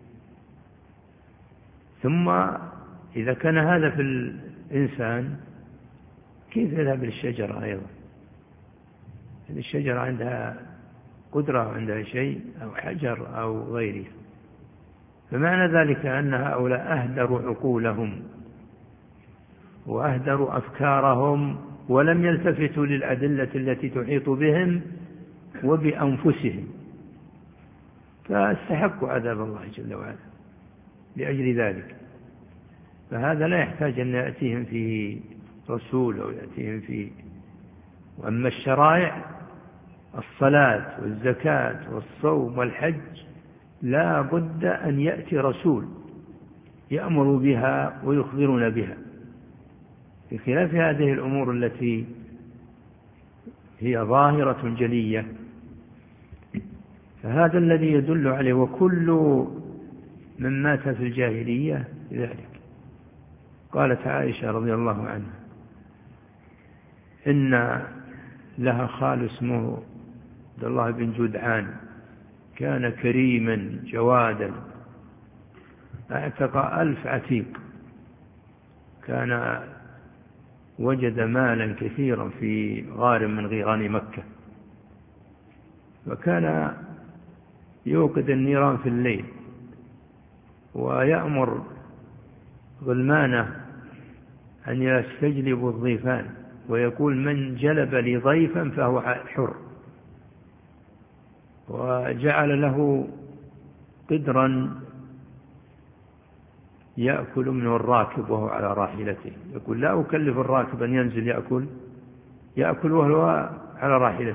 ثم إذا كان هذا في الإنسان كيف يذهب للشجرة أيضا؟ الشجرة عندها قدرة وعندها شيء أو حجر أو غيره. فمعنى ذلك أن هؤلاء أهدروا عقولهم وأهدروا أفكارهم ولم يلتفتوا للأدلة التي تحيط بهم وبأنفسهم، فاستحقوا عذاب الله جل وعلا لأجل ذلك. فهذا لا يحتاج أن يأتيهم فيه رسول أو يأتيهم فيه. وأما الشرائع الصلاة والزكاة والصوم والحج لا بد أن يأتي رسول يأمر بها ويخبرنا بها، بخلاف هذه الأمور التي هي ظاهرة جلية. فهذا الذي يدل عليه. وكل من مات في الجاهلية ذلك. قالت عائشة رضي الله عنها إن لها خال اسمه عبد الله بن جدعان، كان كريما جوادا، اعتق 1000 عتيق، كان وجد مالا كثيرا في غار من غيران مكة، وكان يوقد النيران في الليل ويأمر غلمانه أن يستجلبوا الضيفان ويقول من جلب لي ضيفا فهو حر. وجعل له قدرا يأكل منه الراكب وهو على راحلته، يقول لا أكلف الراكب أن ينزل يأكل وهو على راحلته.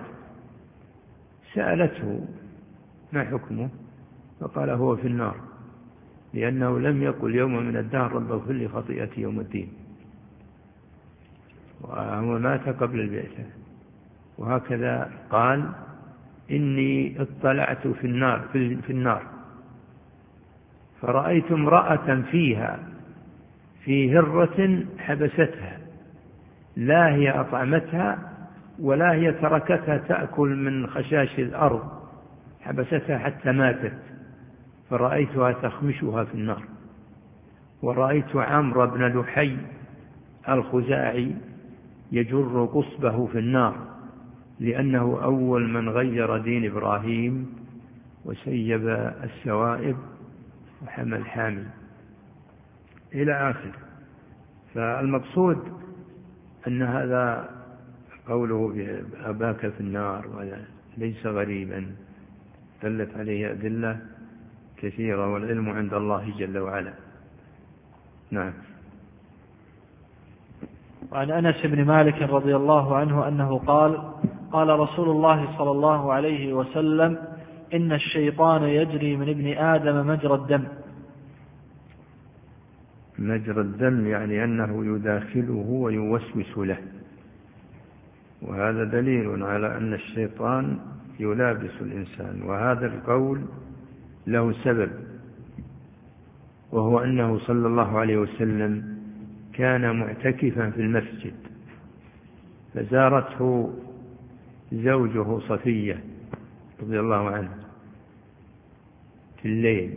سألته ما حكمه؟ فقال هو في النار. لأنه لم يقل يوم من الدهر رب اغفر لي خطيئتي يوم الدين، وهو مات قبل البعثة. وهكذا قال إني اطلعت في النار فرأيت امرأة فيها في هرة حبستها، لا هي أطعمتها ولا هي تركتها تأكل من خشاش الأرض، حبستها حتى ماتت، فرأيتها تخمشها في النار. ورأيت عمرو بن لحي الخزاعي يجر قصبه في النار، لأنه أول من غير دين إبراهيم وسيب السوائب وحمى الحامي إلى آخر. فالمقصود أن هذا قوله أباك في النار ليس غريبا، دلت عليه أدلة كثيرة، والعلم عند الله جل وعلا. نعم. وعن أنس بن مالك رضي الله عنه أنه قال قال رسول الله صلى الله عليه وسلم إن الشيطان يجري من ابن آدم مجرى الدم. مجرى الدم يعني أنه يداخله ويوسوس له، وهذا دليل على أن الشيطان يلابس الإنسان. وهذا القول له سبب، وهو أنه صلى الله عليه وسلم كان معتكفا في المسجد، فزارته زوجه صفية رضي الله عنه في الليل،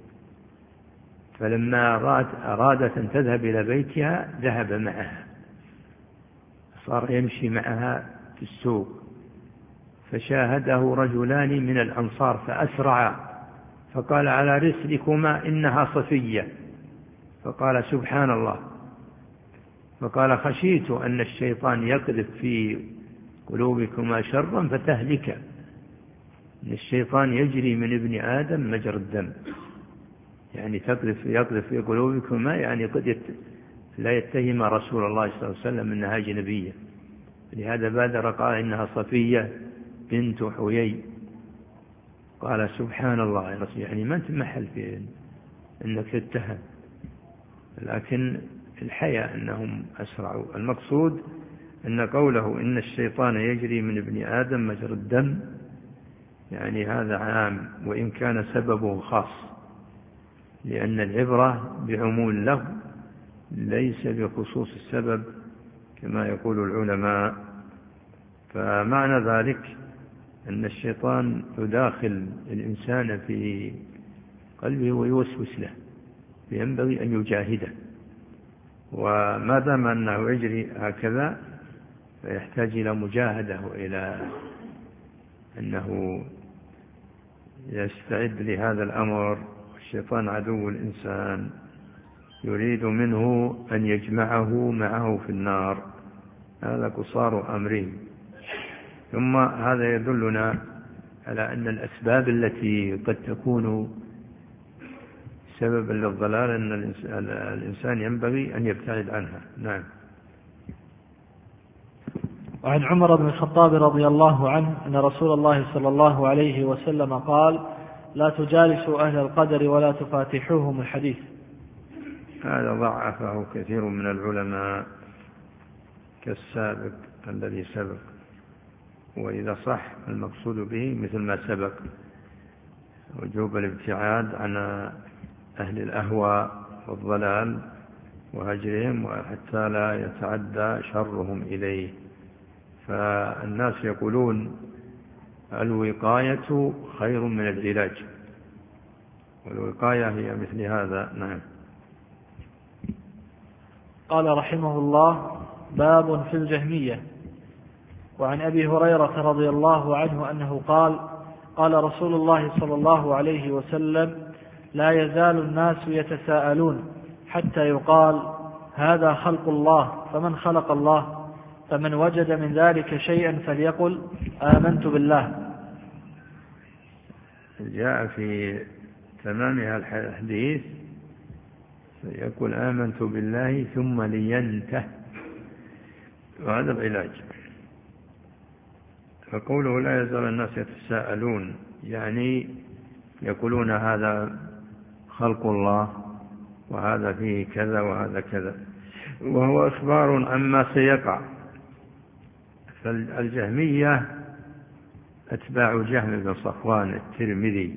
فلما أرادت أن تذهب إلى بيتها ذهب معها، صار يمشي معها في السوق، فشاهده رجلان من الأنصار فأسرعا، فقال على رسلكما إنها صفية، فقال سبحان الله، فقال خشيت أن الشيطان يقذف في قلوبكما شرا فتهلك، إن الشيطان يجري من ابن آدم مجرى الدم، يعني يقذف في قلوبكما، يعني قد لا يتهم رسول الله صلى الله عليه وسلم أنها أجنبية، لهذا بادر قال إنها صفية بنت حيي، قال سبحان الله يا رسول، يعني ما أنت محل في أنك تتهم، لكن الحياة أنهم أسرعوا. المقصود أن قوله إن الشيطان يجري من ابن آدم مجرى الدم، يعني هذا عام وإن كان سببه خاص، لأن العبرة بعموم اللفظ ليس بخصوص السبب كما يقول العلماء. فمعنى ذلك أن الشيطان يداخل الإنسان في قلبه ويوسوس له، فينبغي أن يجاهده، وما دام أنه يجري هكذا فيحتاج إلى مجاهدة وإلى أنه يستعد لهذا الأمر. الشيطان عدو الإنسان يريد منه أن يجمعه معه في النار، هذا قصار أمره. ثم هذا يدلنا على أن الأسباب التي قد تكون سببا للضلال أن الإنسان ينبغي أن يبتعد عنها. نعم. وعن عمر بن الخطاب رضي الله عنه أن رسول الله صلى الله عليه وسلم قال لا تجالسوا أهل القدر ولا تفاتحوهم الحديث. هذا ضعفه كثير من العلماء كالسابق الذي سبق، وإذا صح المقصود به مثل ما سبق، وجوب الابتعاد عن أهل الأهواء والضلال وهجرهم، وحتى لا يتعدى شرهم إليه. فالناس يقولون الوقاية خير من العلاج، والوقاية هي مثل هذا. نعم. قال رحمه الله باب في الجهمية. وعن أبي هريرة رضي الله عنه أنه قال قال رسول الله صلى الله عليه وسلم لا يزال الناس يتساءلون حتى يقال هذا خلق الله فمن خلق الله، فمن وجد من ذلك شيئا فليقل آمنت بالله. جاء في تمامها الحديث يقول آمنت بالله ثم لينته، وهذا العلاج. فقوله لا يزال الناس يتساءلون يعني يقولون هذا خلق الله وهذا فيه كذا وهذا كذا، وهو إخبار عما سيقع. فالجهمية أتباع جهم بن صفوان الترمذي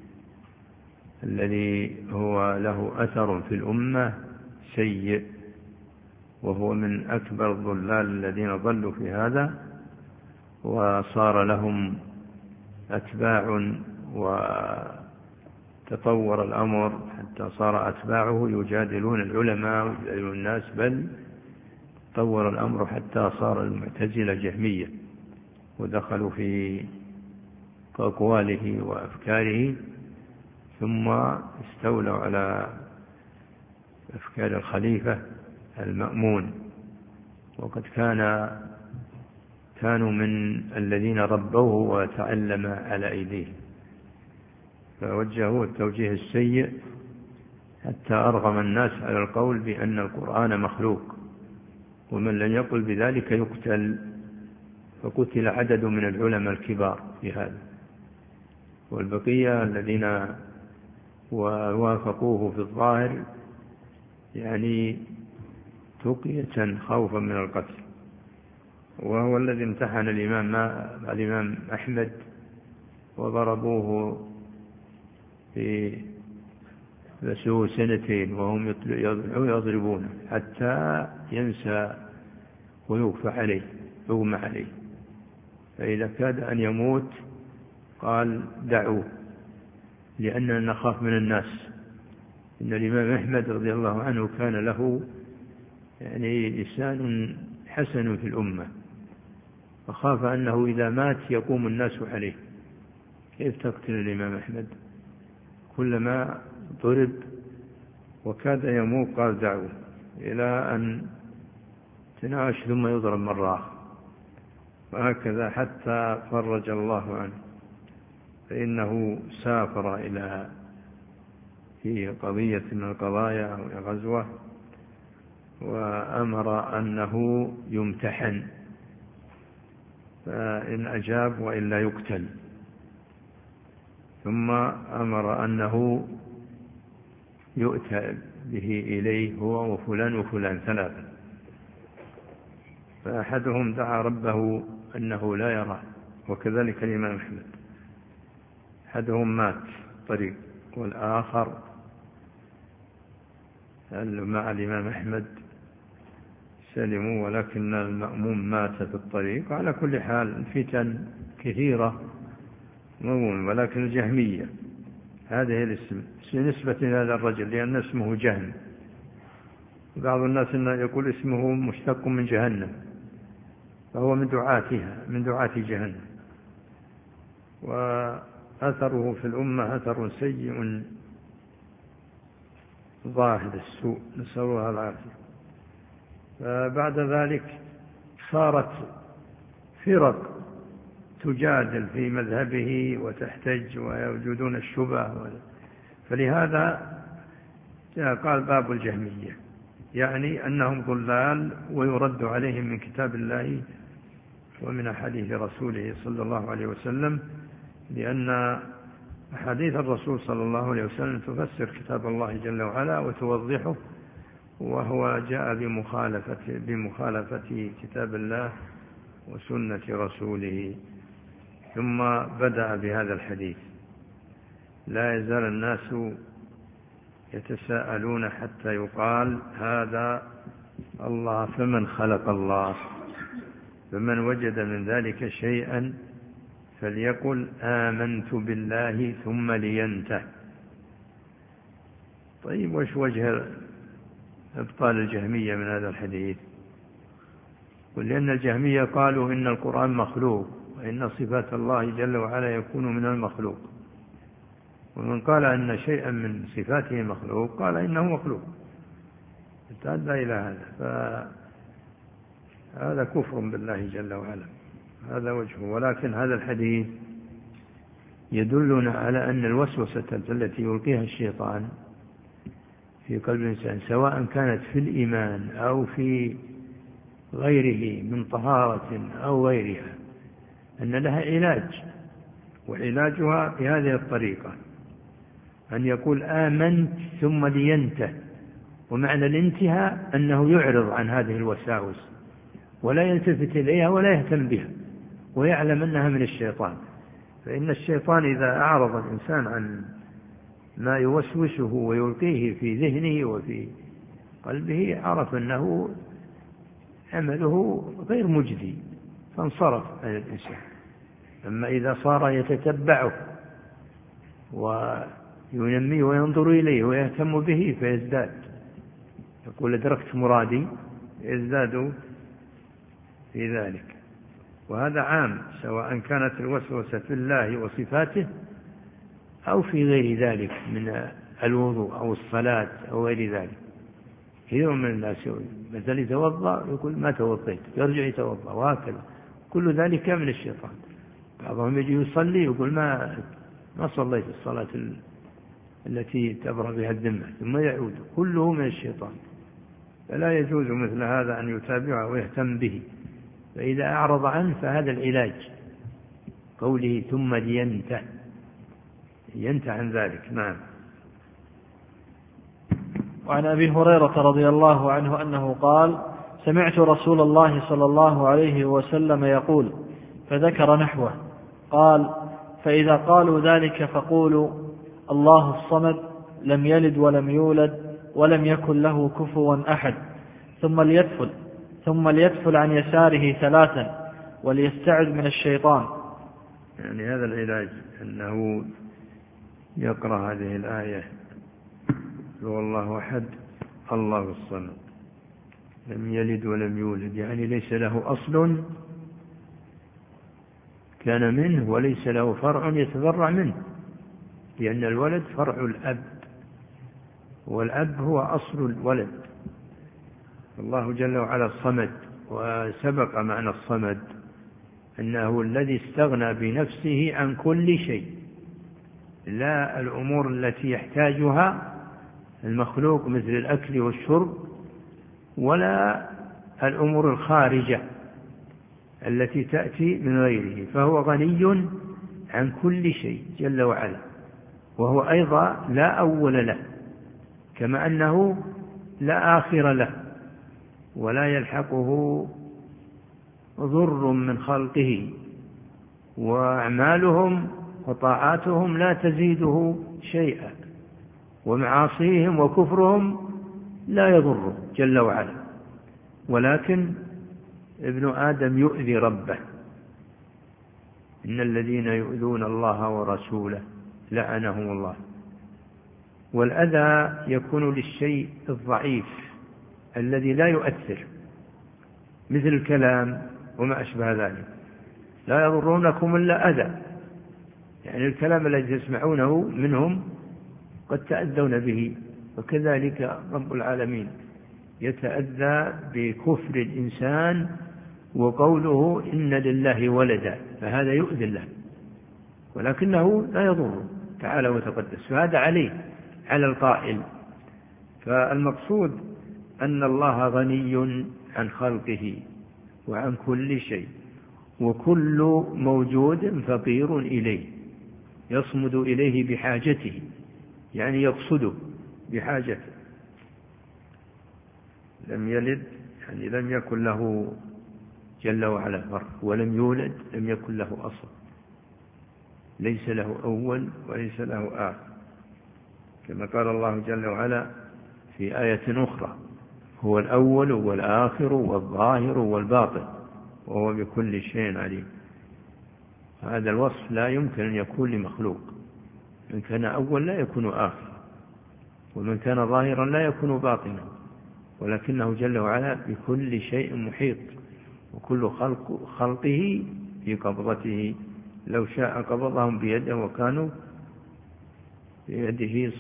الذي هو له أثر في الأمة سيء، وهو من أكبر الضلال الذين ضلوا في هذا، وصار لهم أتباع وتطور الأمر حتى صار أتباعه يجادلون العلماء ويجادلون الناس، بل تطور الأمر حتى صار المعتزلة جهمية ودخلوا في أقواله وأفكاره، ثم استولوا على أفكار الخليفة المأمون. وقد كانوا من الذين ربوه وتعلم على أيديه، فوجهوا التوجيه السيء حتى أرغم الناس على القول بأن القرآن مخلوق، ومن لم يقل بذلك يقتل، فقتل عدد من العلماء الكبار في هذا، والبقية الذين ووافقوه في الظاهر يعني تقية خوفا من القتل. وهو الذي امتحن الإمام أحمد وضربوه في بسوه 2 وهم يضربونه حتى ينسى ويغفى عليه يغمى عليه، فإذا كاد أن يموت قال دعوه لأننا نخاف من الناس. إن الإمام أحمد رضي الله عنه كان له يعني لسان حسن في الأمة، فخاف أنه إذا مات يقوم الناس عليه. كيف تقتل الإمام أحمد؟ كلما ضرب وكاد يموت قال دعوه، إلى أن تناوش ثم يضرب مرة، وهكذا حتى فرج الله عنه. فإنه سافر إلى في قضية من القضايا أو غزوة، وأمر أنه يمتحن، فإن أجاب وإلا يقتل، ثم أمر أنه يؤتى به إليه هو وفلان وفلان 3، فأحدهم دعا ربه أنه لا يراه، وكذلك الإمام أحمد، أحدهم مات طريق والآخر مع الإمام أحمد سلموا، ولكن المأموم مات في الطريق. على كل حال الفتن كثيرة مأمون، ولكن الجهمية هذه الاسم نسبة لهذا الرجل لأن اسمه جهم. بعض الناس يقول اسمه مشتق من جهنم، فهو من دعاتها من دعاة جهنم، وأثره في الأمة أثر سيء ظاهر السوء، نسأل الله العافية. فبعد ذلك صارت فرق تجادل في مذهبه وتحتج ويوجدون الشبه، فلهذا قال باب الجهمية، يعني أنهم ضلال ويرد عليهم من كتاب الله ومن أحاديث رسوله صلى الله عليه وسلم، لأن أحاديث الرسول صلى الله عليه وسلم تفسر كتاب الله جل وعلا وتوضحه، وهو جاء بمخالفة كتاب الله وسنة رسوله. ثم بدأ بهذا الحديث: لا يزال الناس يتساءلون حتى يقال هذا الله، فمن خلق الله؟ فمن وجد من ذلك شيئا فليقل آمنت بالله ثم لينته. طيب، وش وجه إبطال الجهمية من هذا الحديث؟ ولأن الجهمية قالوا إن القرآن مخلوق، وإن صفات الله جل وعلا يكون من المخلوق، ومن قال أن شيئا من صفاته مخلوق قال إنه مخلوق، تأدى إلى هذا، فهذا كفر بالله جل وعلا، هذا وجهه. ولكن هذا الحديث يدلنا على أن الوسوسة التي يلقيها الشيطان في قلب الإنسان، سواء كانت في الإيمان أو في غيره من طهارة أو غيرها، أن لها علاج، وعلاجها بهذه الطريقة: أن يقول آمنت ثم لينته، ومعنى الانتهاء أنه يعرض عن هذه الوساوس ولا يلتفت إليها ولا يهتم بها، ويعلم أنها من الشيطان. فإن الشيطان إذا أعرض الإنسان عن ما يوسوسه ويلقيه في ذهنه وفي قلبه عرف أنه عمله غير مجدي فانصرف عن الإنسان. أما إذا صار يتتبعه وينميه وينظر إليه ويهتم به فيزداد، يقول أدركت مرادي، يزداد في ذلك. وهذا عام سواء كانت الوسوسة في الله وصفاته أو في غير ذلك من الوضوء أو الصلاة أو غير ذلك. كثير من الناس مثل يتوضأ يقول ما توضيت، يرجع يتوضأ، وهكذا. كل ذلك من الشيطان. بعضهم يجي يصلي يقول ما صليت الصلاة التي تبرأ بها الذمة، ثم يعود، كله من الشيطان. فلا يجوز مثل هذا أن يتابعه ويهتم به. فإذا أعرض عنه فهذا العلاج، قوله ثم لينته، ينتهي عن ذلك. نعم. وعن أبي هريرة رضي الله عنه أنه قال: سمعت رسول الله صلى الله عليه وسلم يقول، فذكر نحوه، قال: فإذا قالوا ذلك فقولوا الله الصمد لم يلد ولم يولد ولم يكن له كفوا أحد، ثم ليتفل عن يساره 3 وليستعذ من الشيطان. يعني هذا العلاج أنه يقرأ هذه الآية: هو الله أحد الله الصمد لم يلد ولم يولد، يعني ليس له أصل كان منه وليس له فرع يتفرع منه، لأن الولد فرع الأب، والأب هو أصل الولد. الله جل وعلا الصمد، وسبق معنى الصمد أنه الذي استغنى بنفسه عن كل شيء، لا الأمور التي يحتاجها المخلوق مثل الأكل والشرب، ولا الأمور الخارجة التي تأتي من غيره، فهو غني عن كل شيء جل وعلا. وهو أيضا لا أول له، كما أنه لا آخر له، ولا يلحقه ضر من خلقه، وأعمالهم وطاعاتهم لا تزيده شيئا، ومعاصيهم وكفرهم لا يضره جل وعلا. ولكن ابن آدم يؤذي ربه: إن الذين يؤذون الله ورسوله لعنهم الله. والأذى يكون للشيء الضعيف الذي لا يؤثر، مثل الكلام وما أشبه ذلك، لا يضرونكم إلا أذى، يعني الكلام الذي تسمعونه منهم قد تأذون به. وكذلك رب العالمين يتأذى بكفر الإنسان وقوله إن لله ولدا، فهذا يؤذي الله، ولكنه لا يضره تعالى وتقدس، فهذا عليه على القائل. فالمقصود أن الله غني عن خلقه وعن كل شيء، وكل موجود فقير إليه، يصمد إليه بحاجته، يعني يقصده بحاجته. لم يلد يعني لم يكن له جل وعلا فرع، ولم يولد لم يكن له أصل، ليس له أول وليس له آخر، كما قال الله جل وعلا في آية أخرى: هو الأول والآخر والظاهر والباطن وهو بكل شيء عليم. هذا الوصف لا يمكن أن يكون لمخلوق، من كان أول لا يكون آخر، ومن كان ظاهرا لا يكون باطنا، ولكنه جل وعلا بكل شيء محيط، وكل خلقه في قبضته، لو شاء قبضهم بيده وكانوا بيده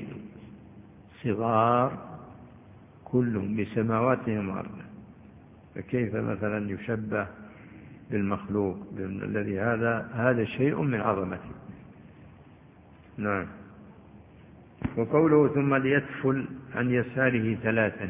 صغار كلهم بسماواتهم وأرضه. فكيف مثلا يشبه بالمخلوق الذي هذا شيء من عظمته. نعم. وقوله ثم ليتفل عن يساره 3،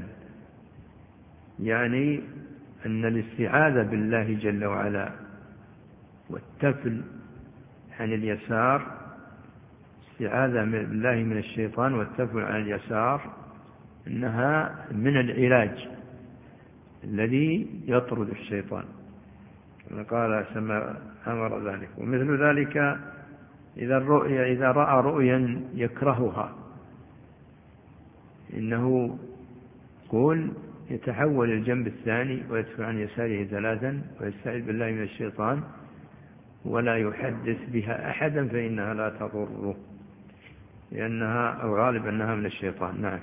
يعني أن الاستعاذة بالله جل وعلا والتفل عن اليسار الاستعاذة بالله من الشيطان والتفل على اليسار إنها من العلاج الذي يطرد الشيطان، قال سما أمر ذلك. ومثل ذلك إذا رأى رؤيا يكرهها إنه يقول يتحول الجنب الثاني ويدفع عن يساره 3 ويستعيذ بالله من الشيطان ولا يحدث بها أحدا فإنها لا تضره، لأنها أو غالب أنها من الشيطان. نعم.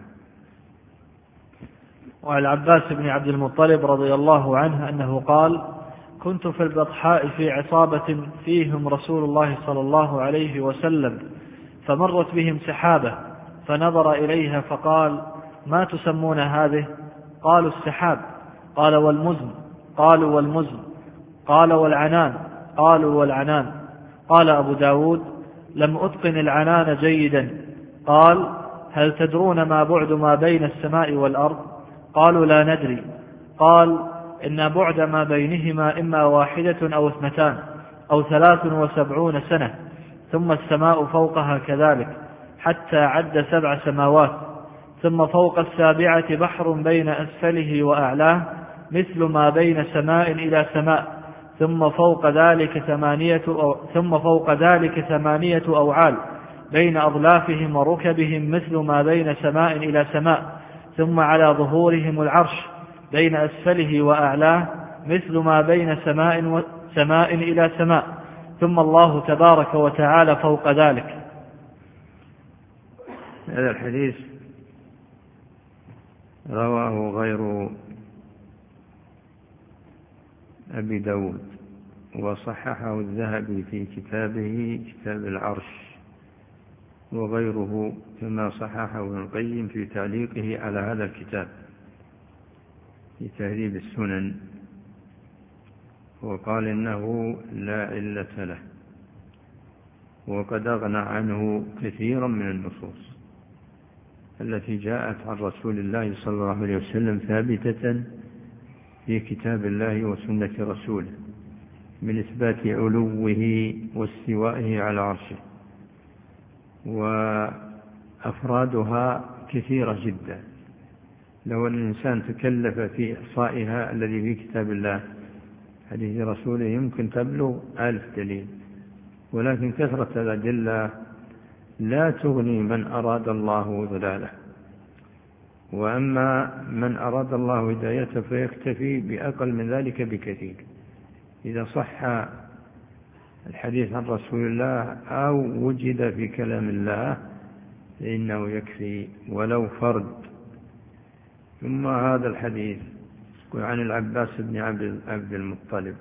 وعن العباس بن عبد المطلب رضي الله عنه أنه قال: كنت في البطحاء في عصابة فيهم رسول الله صلى الله عليه وسلم، فمرت بهم سحابة، فنظر إليها فقال: ما تسمون هذه؟ قالوا: السحاب. قال: والمزن؟ قالوا: والمزن. قال: والعنان؟ قالوا: والعنان. قال أبو داود: لم أتقن العنان جيدا. قال: هل تدرون ما بعد ما بين السماء والأرض؟ قالوا: لا ندري. قال: إن بعد ما بينهما إما 1 أو 2 أو 73 سنة، ثم السماء فوقها كذلك، حتى عد 7 سماوات، ثم فوق 7 بحر بين أسفله وأعلاه مثل ما بين سماء إلى سماء، ثم فوق ذلك 8 أوعال بين أضلافهم وركبهم مثل ما بين سماء إلى سماء، ثم على ظهورهم العرش بين أسفله وأعلاه مثل ما بين سماء إلى سماء، ثم الله تبارك وتعالى فوق ذلك. هذا الحديث رواه غير أبي داود وصححه الذهبي في كتابه كتاب العرش، وغيره كما صححه ابن القيم في تعليقه على هذا الكتاب في تهذيب السنن، وقال إنه لا علة له، وقد أغنى عنه كثيرا من النصوص التي جاءت عن رسول الله صلى الله عليه وسلم ثابتة في كتاب الله وسنة رسوله من إثبات علوه واستوائه على عرشه، وأفرادها كثيرة جدا. لو أن الإنسان تكلف في إحصائها الذي في كتاب الله حديث رسوله يمكن تبلغ 1000 دليل، ولكن كثرة الأدلة لا تغني من أراد الله ضلاله، وأما من أراد الله هدايته فيكتفي بأقل من ذلك بكثير. إذا صح الحديث عن رسول الله أو وجد في كلام الله فإنه يكفي ولو فرد. ثم هذا الحديث عن العباس بن عبد المطلب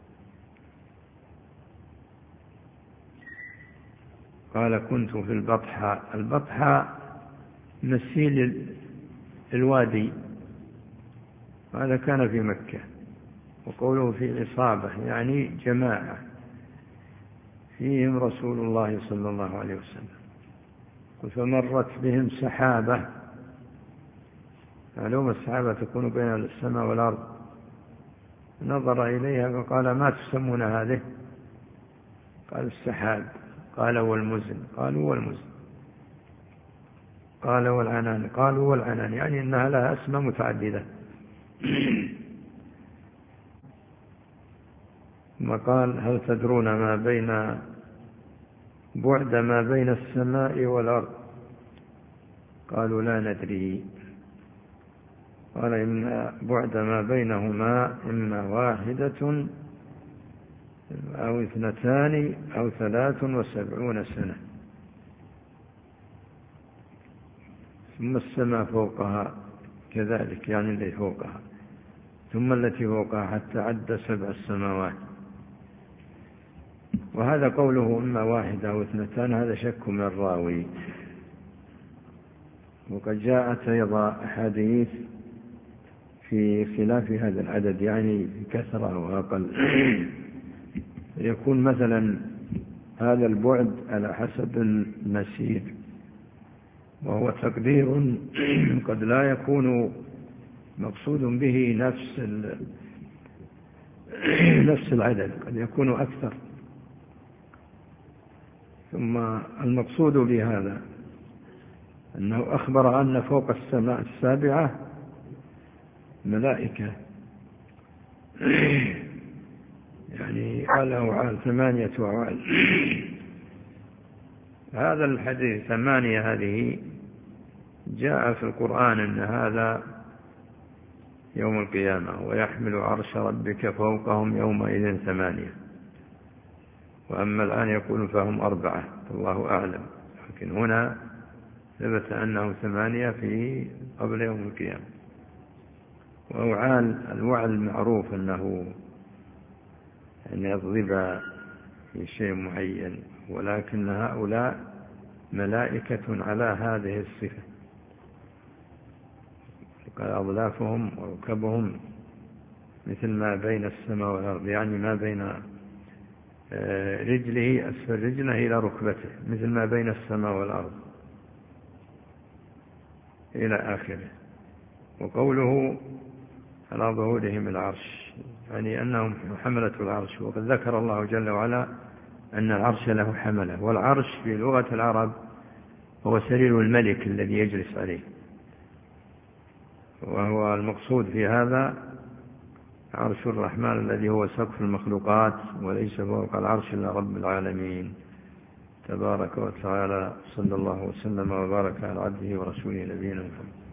قال: كنت في البطحاء. البطحاء مسيل الوادي، هذا كان في مكة، وقوله في عصابة يعني جماعة فيهم رسول الله صلى الله عليه وسلم، فمرت بهم سحابة. معلوم السحابة تكون بين السماء والأرض. نظر إليها فقال: ما تسمون هذه؟ قال: السحاب. قال: والمزن؟ قالوا: والمزن. قال: والعنان؟ قالوا: والعنان، يعني إنها لها أسماء متعددة. ثم قال: هل تدرون ما بين بعد ما بين السماء والأرض؟ قالوا: لا ندري. قال: إن بعد ما بينهما إما 1 أو 2 أو 73 سنة، ثم السماء فوقها كذلك، يعني التي فوقها، ثم التي فوقها حتى عد 7 سماوات. وهذا قوله إما 1 أو 2 هذا شك من الراوي. وقد جاءت أيضا أحاديث في خلاف هذا العدد، يعني كثرة وأقل. يكون مثلا هذا البعد على حسب المسير، وهو تقدير قد لا يكون مقصود به نفس العدد، قد يكون أكثر. ثم المقصود بهذا أنه أخبر أن فوق السماء السابعة ملائكة، يعني على أوعال 8 أوعال. هذا الحديث 8 هذه جاء في القرآن أن هذا يوم القيامة، ويحمل عرش ربك فوقهم يومئذ 8. وأما الآن يقول فهم 4، الله أعلم، لكن هنا ثبت أنه 8 في قبل يوم القيامة. وأوعال الوعل المعروف أنه أن يضرب في شيء معين، ولكن هؤلاء ملائكة على هذه الصفة، قال أضلافهم وركبهم مثل ما بين السماء والأرض، يعني ما بين رجله أسفل رجله إلى ركبته، مثل ما بين السماء والأرض إلى آخره. وقوله على ظهورهم العرش، يعني أنهم حملة العرش. وقد ذكر الله جل وعلا أن العرش له حملة، والعرش في لغة العرب هو سرير الملك الذي يجلس عليه، وهو المقصود في هذا عرش الرحمن الذي هو سقف المخلوقات، وليس فوق العرش إلا رب العالمين تبارك وتعالى. صلى الله وسلم وبارك على عبده ورسوله نبينا محمد.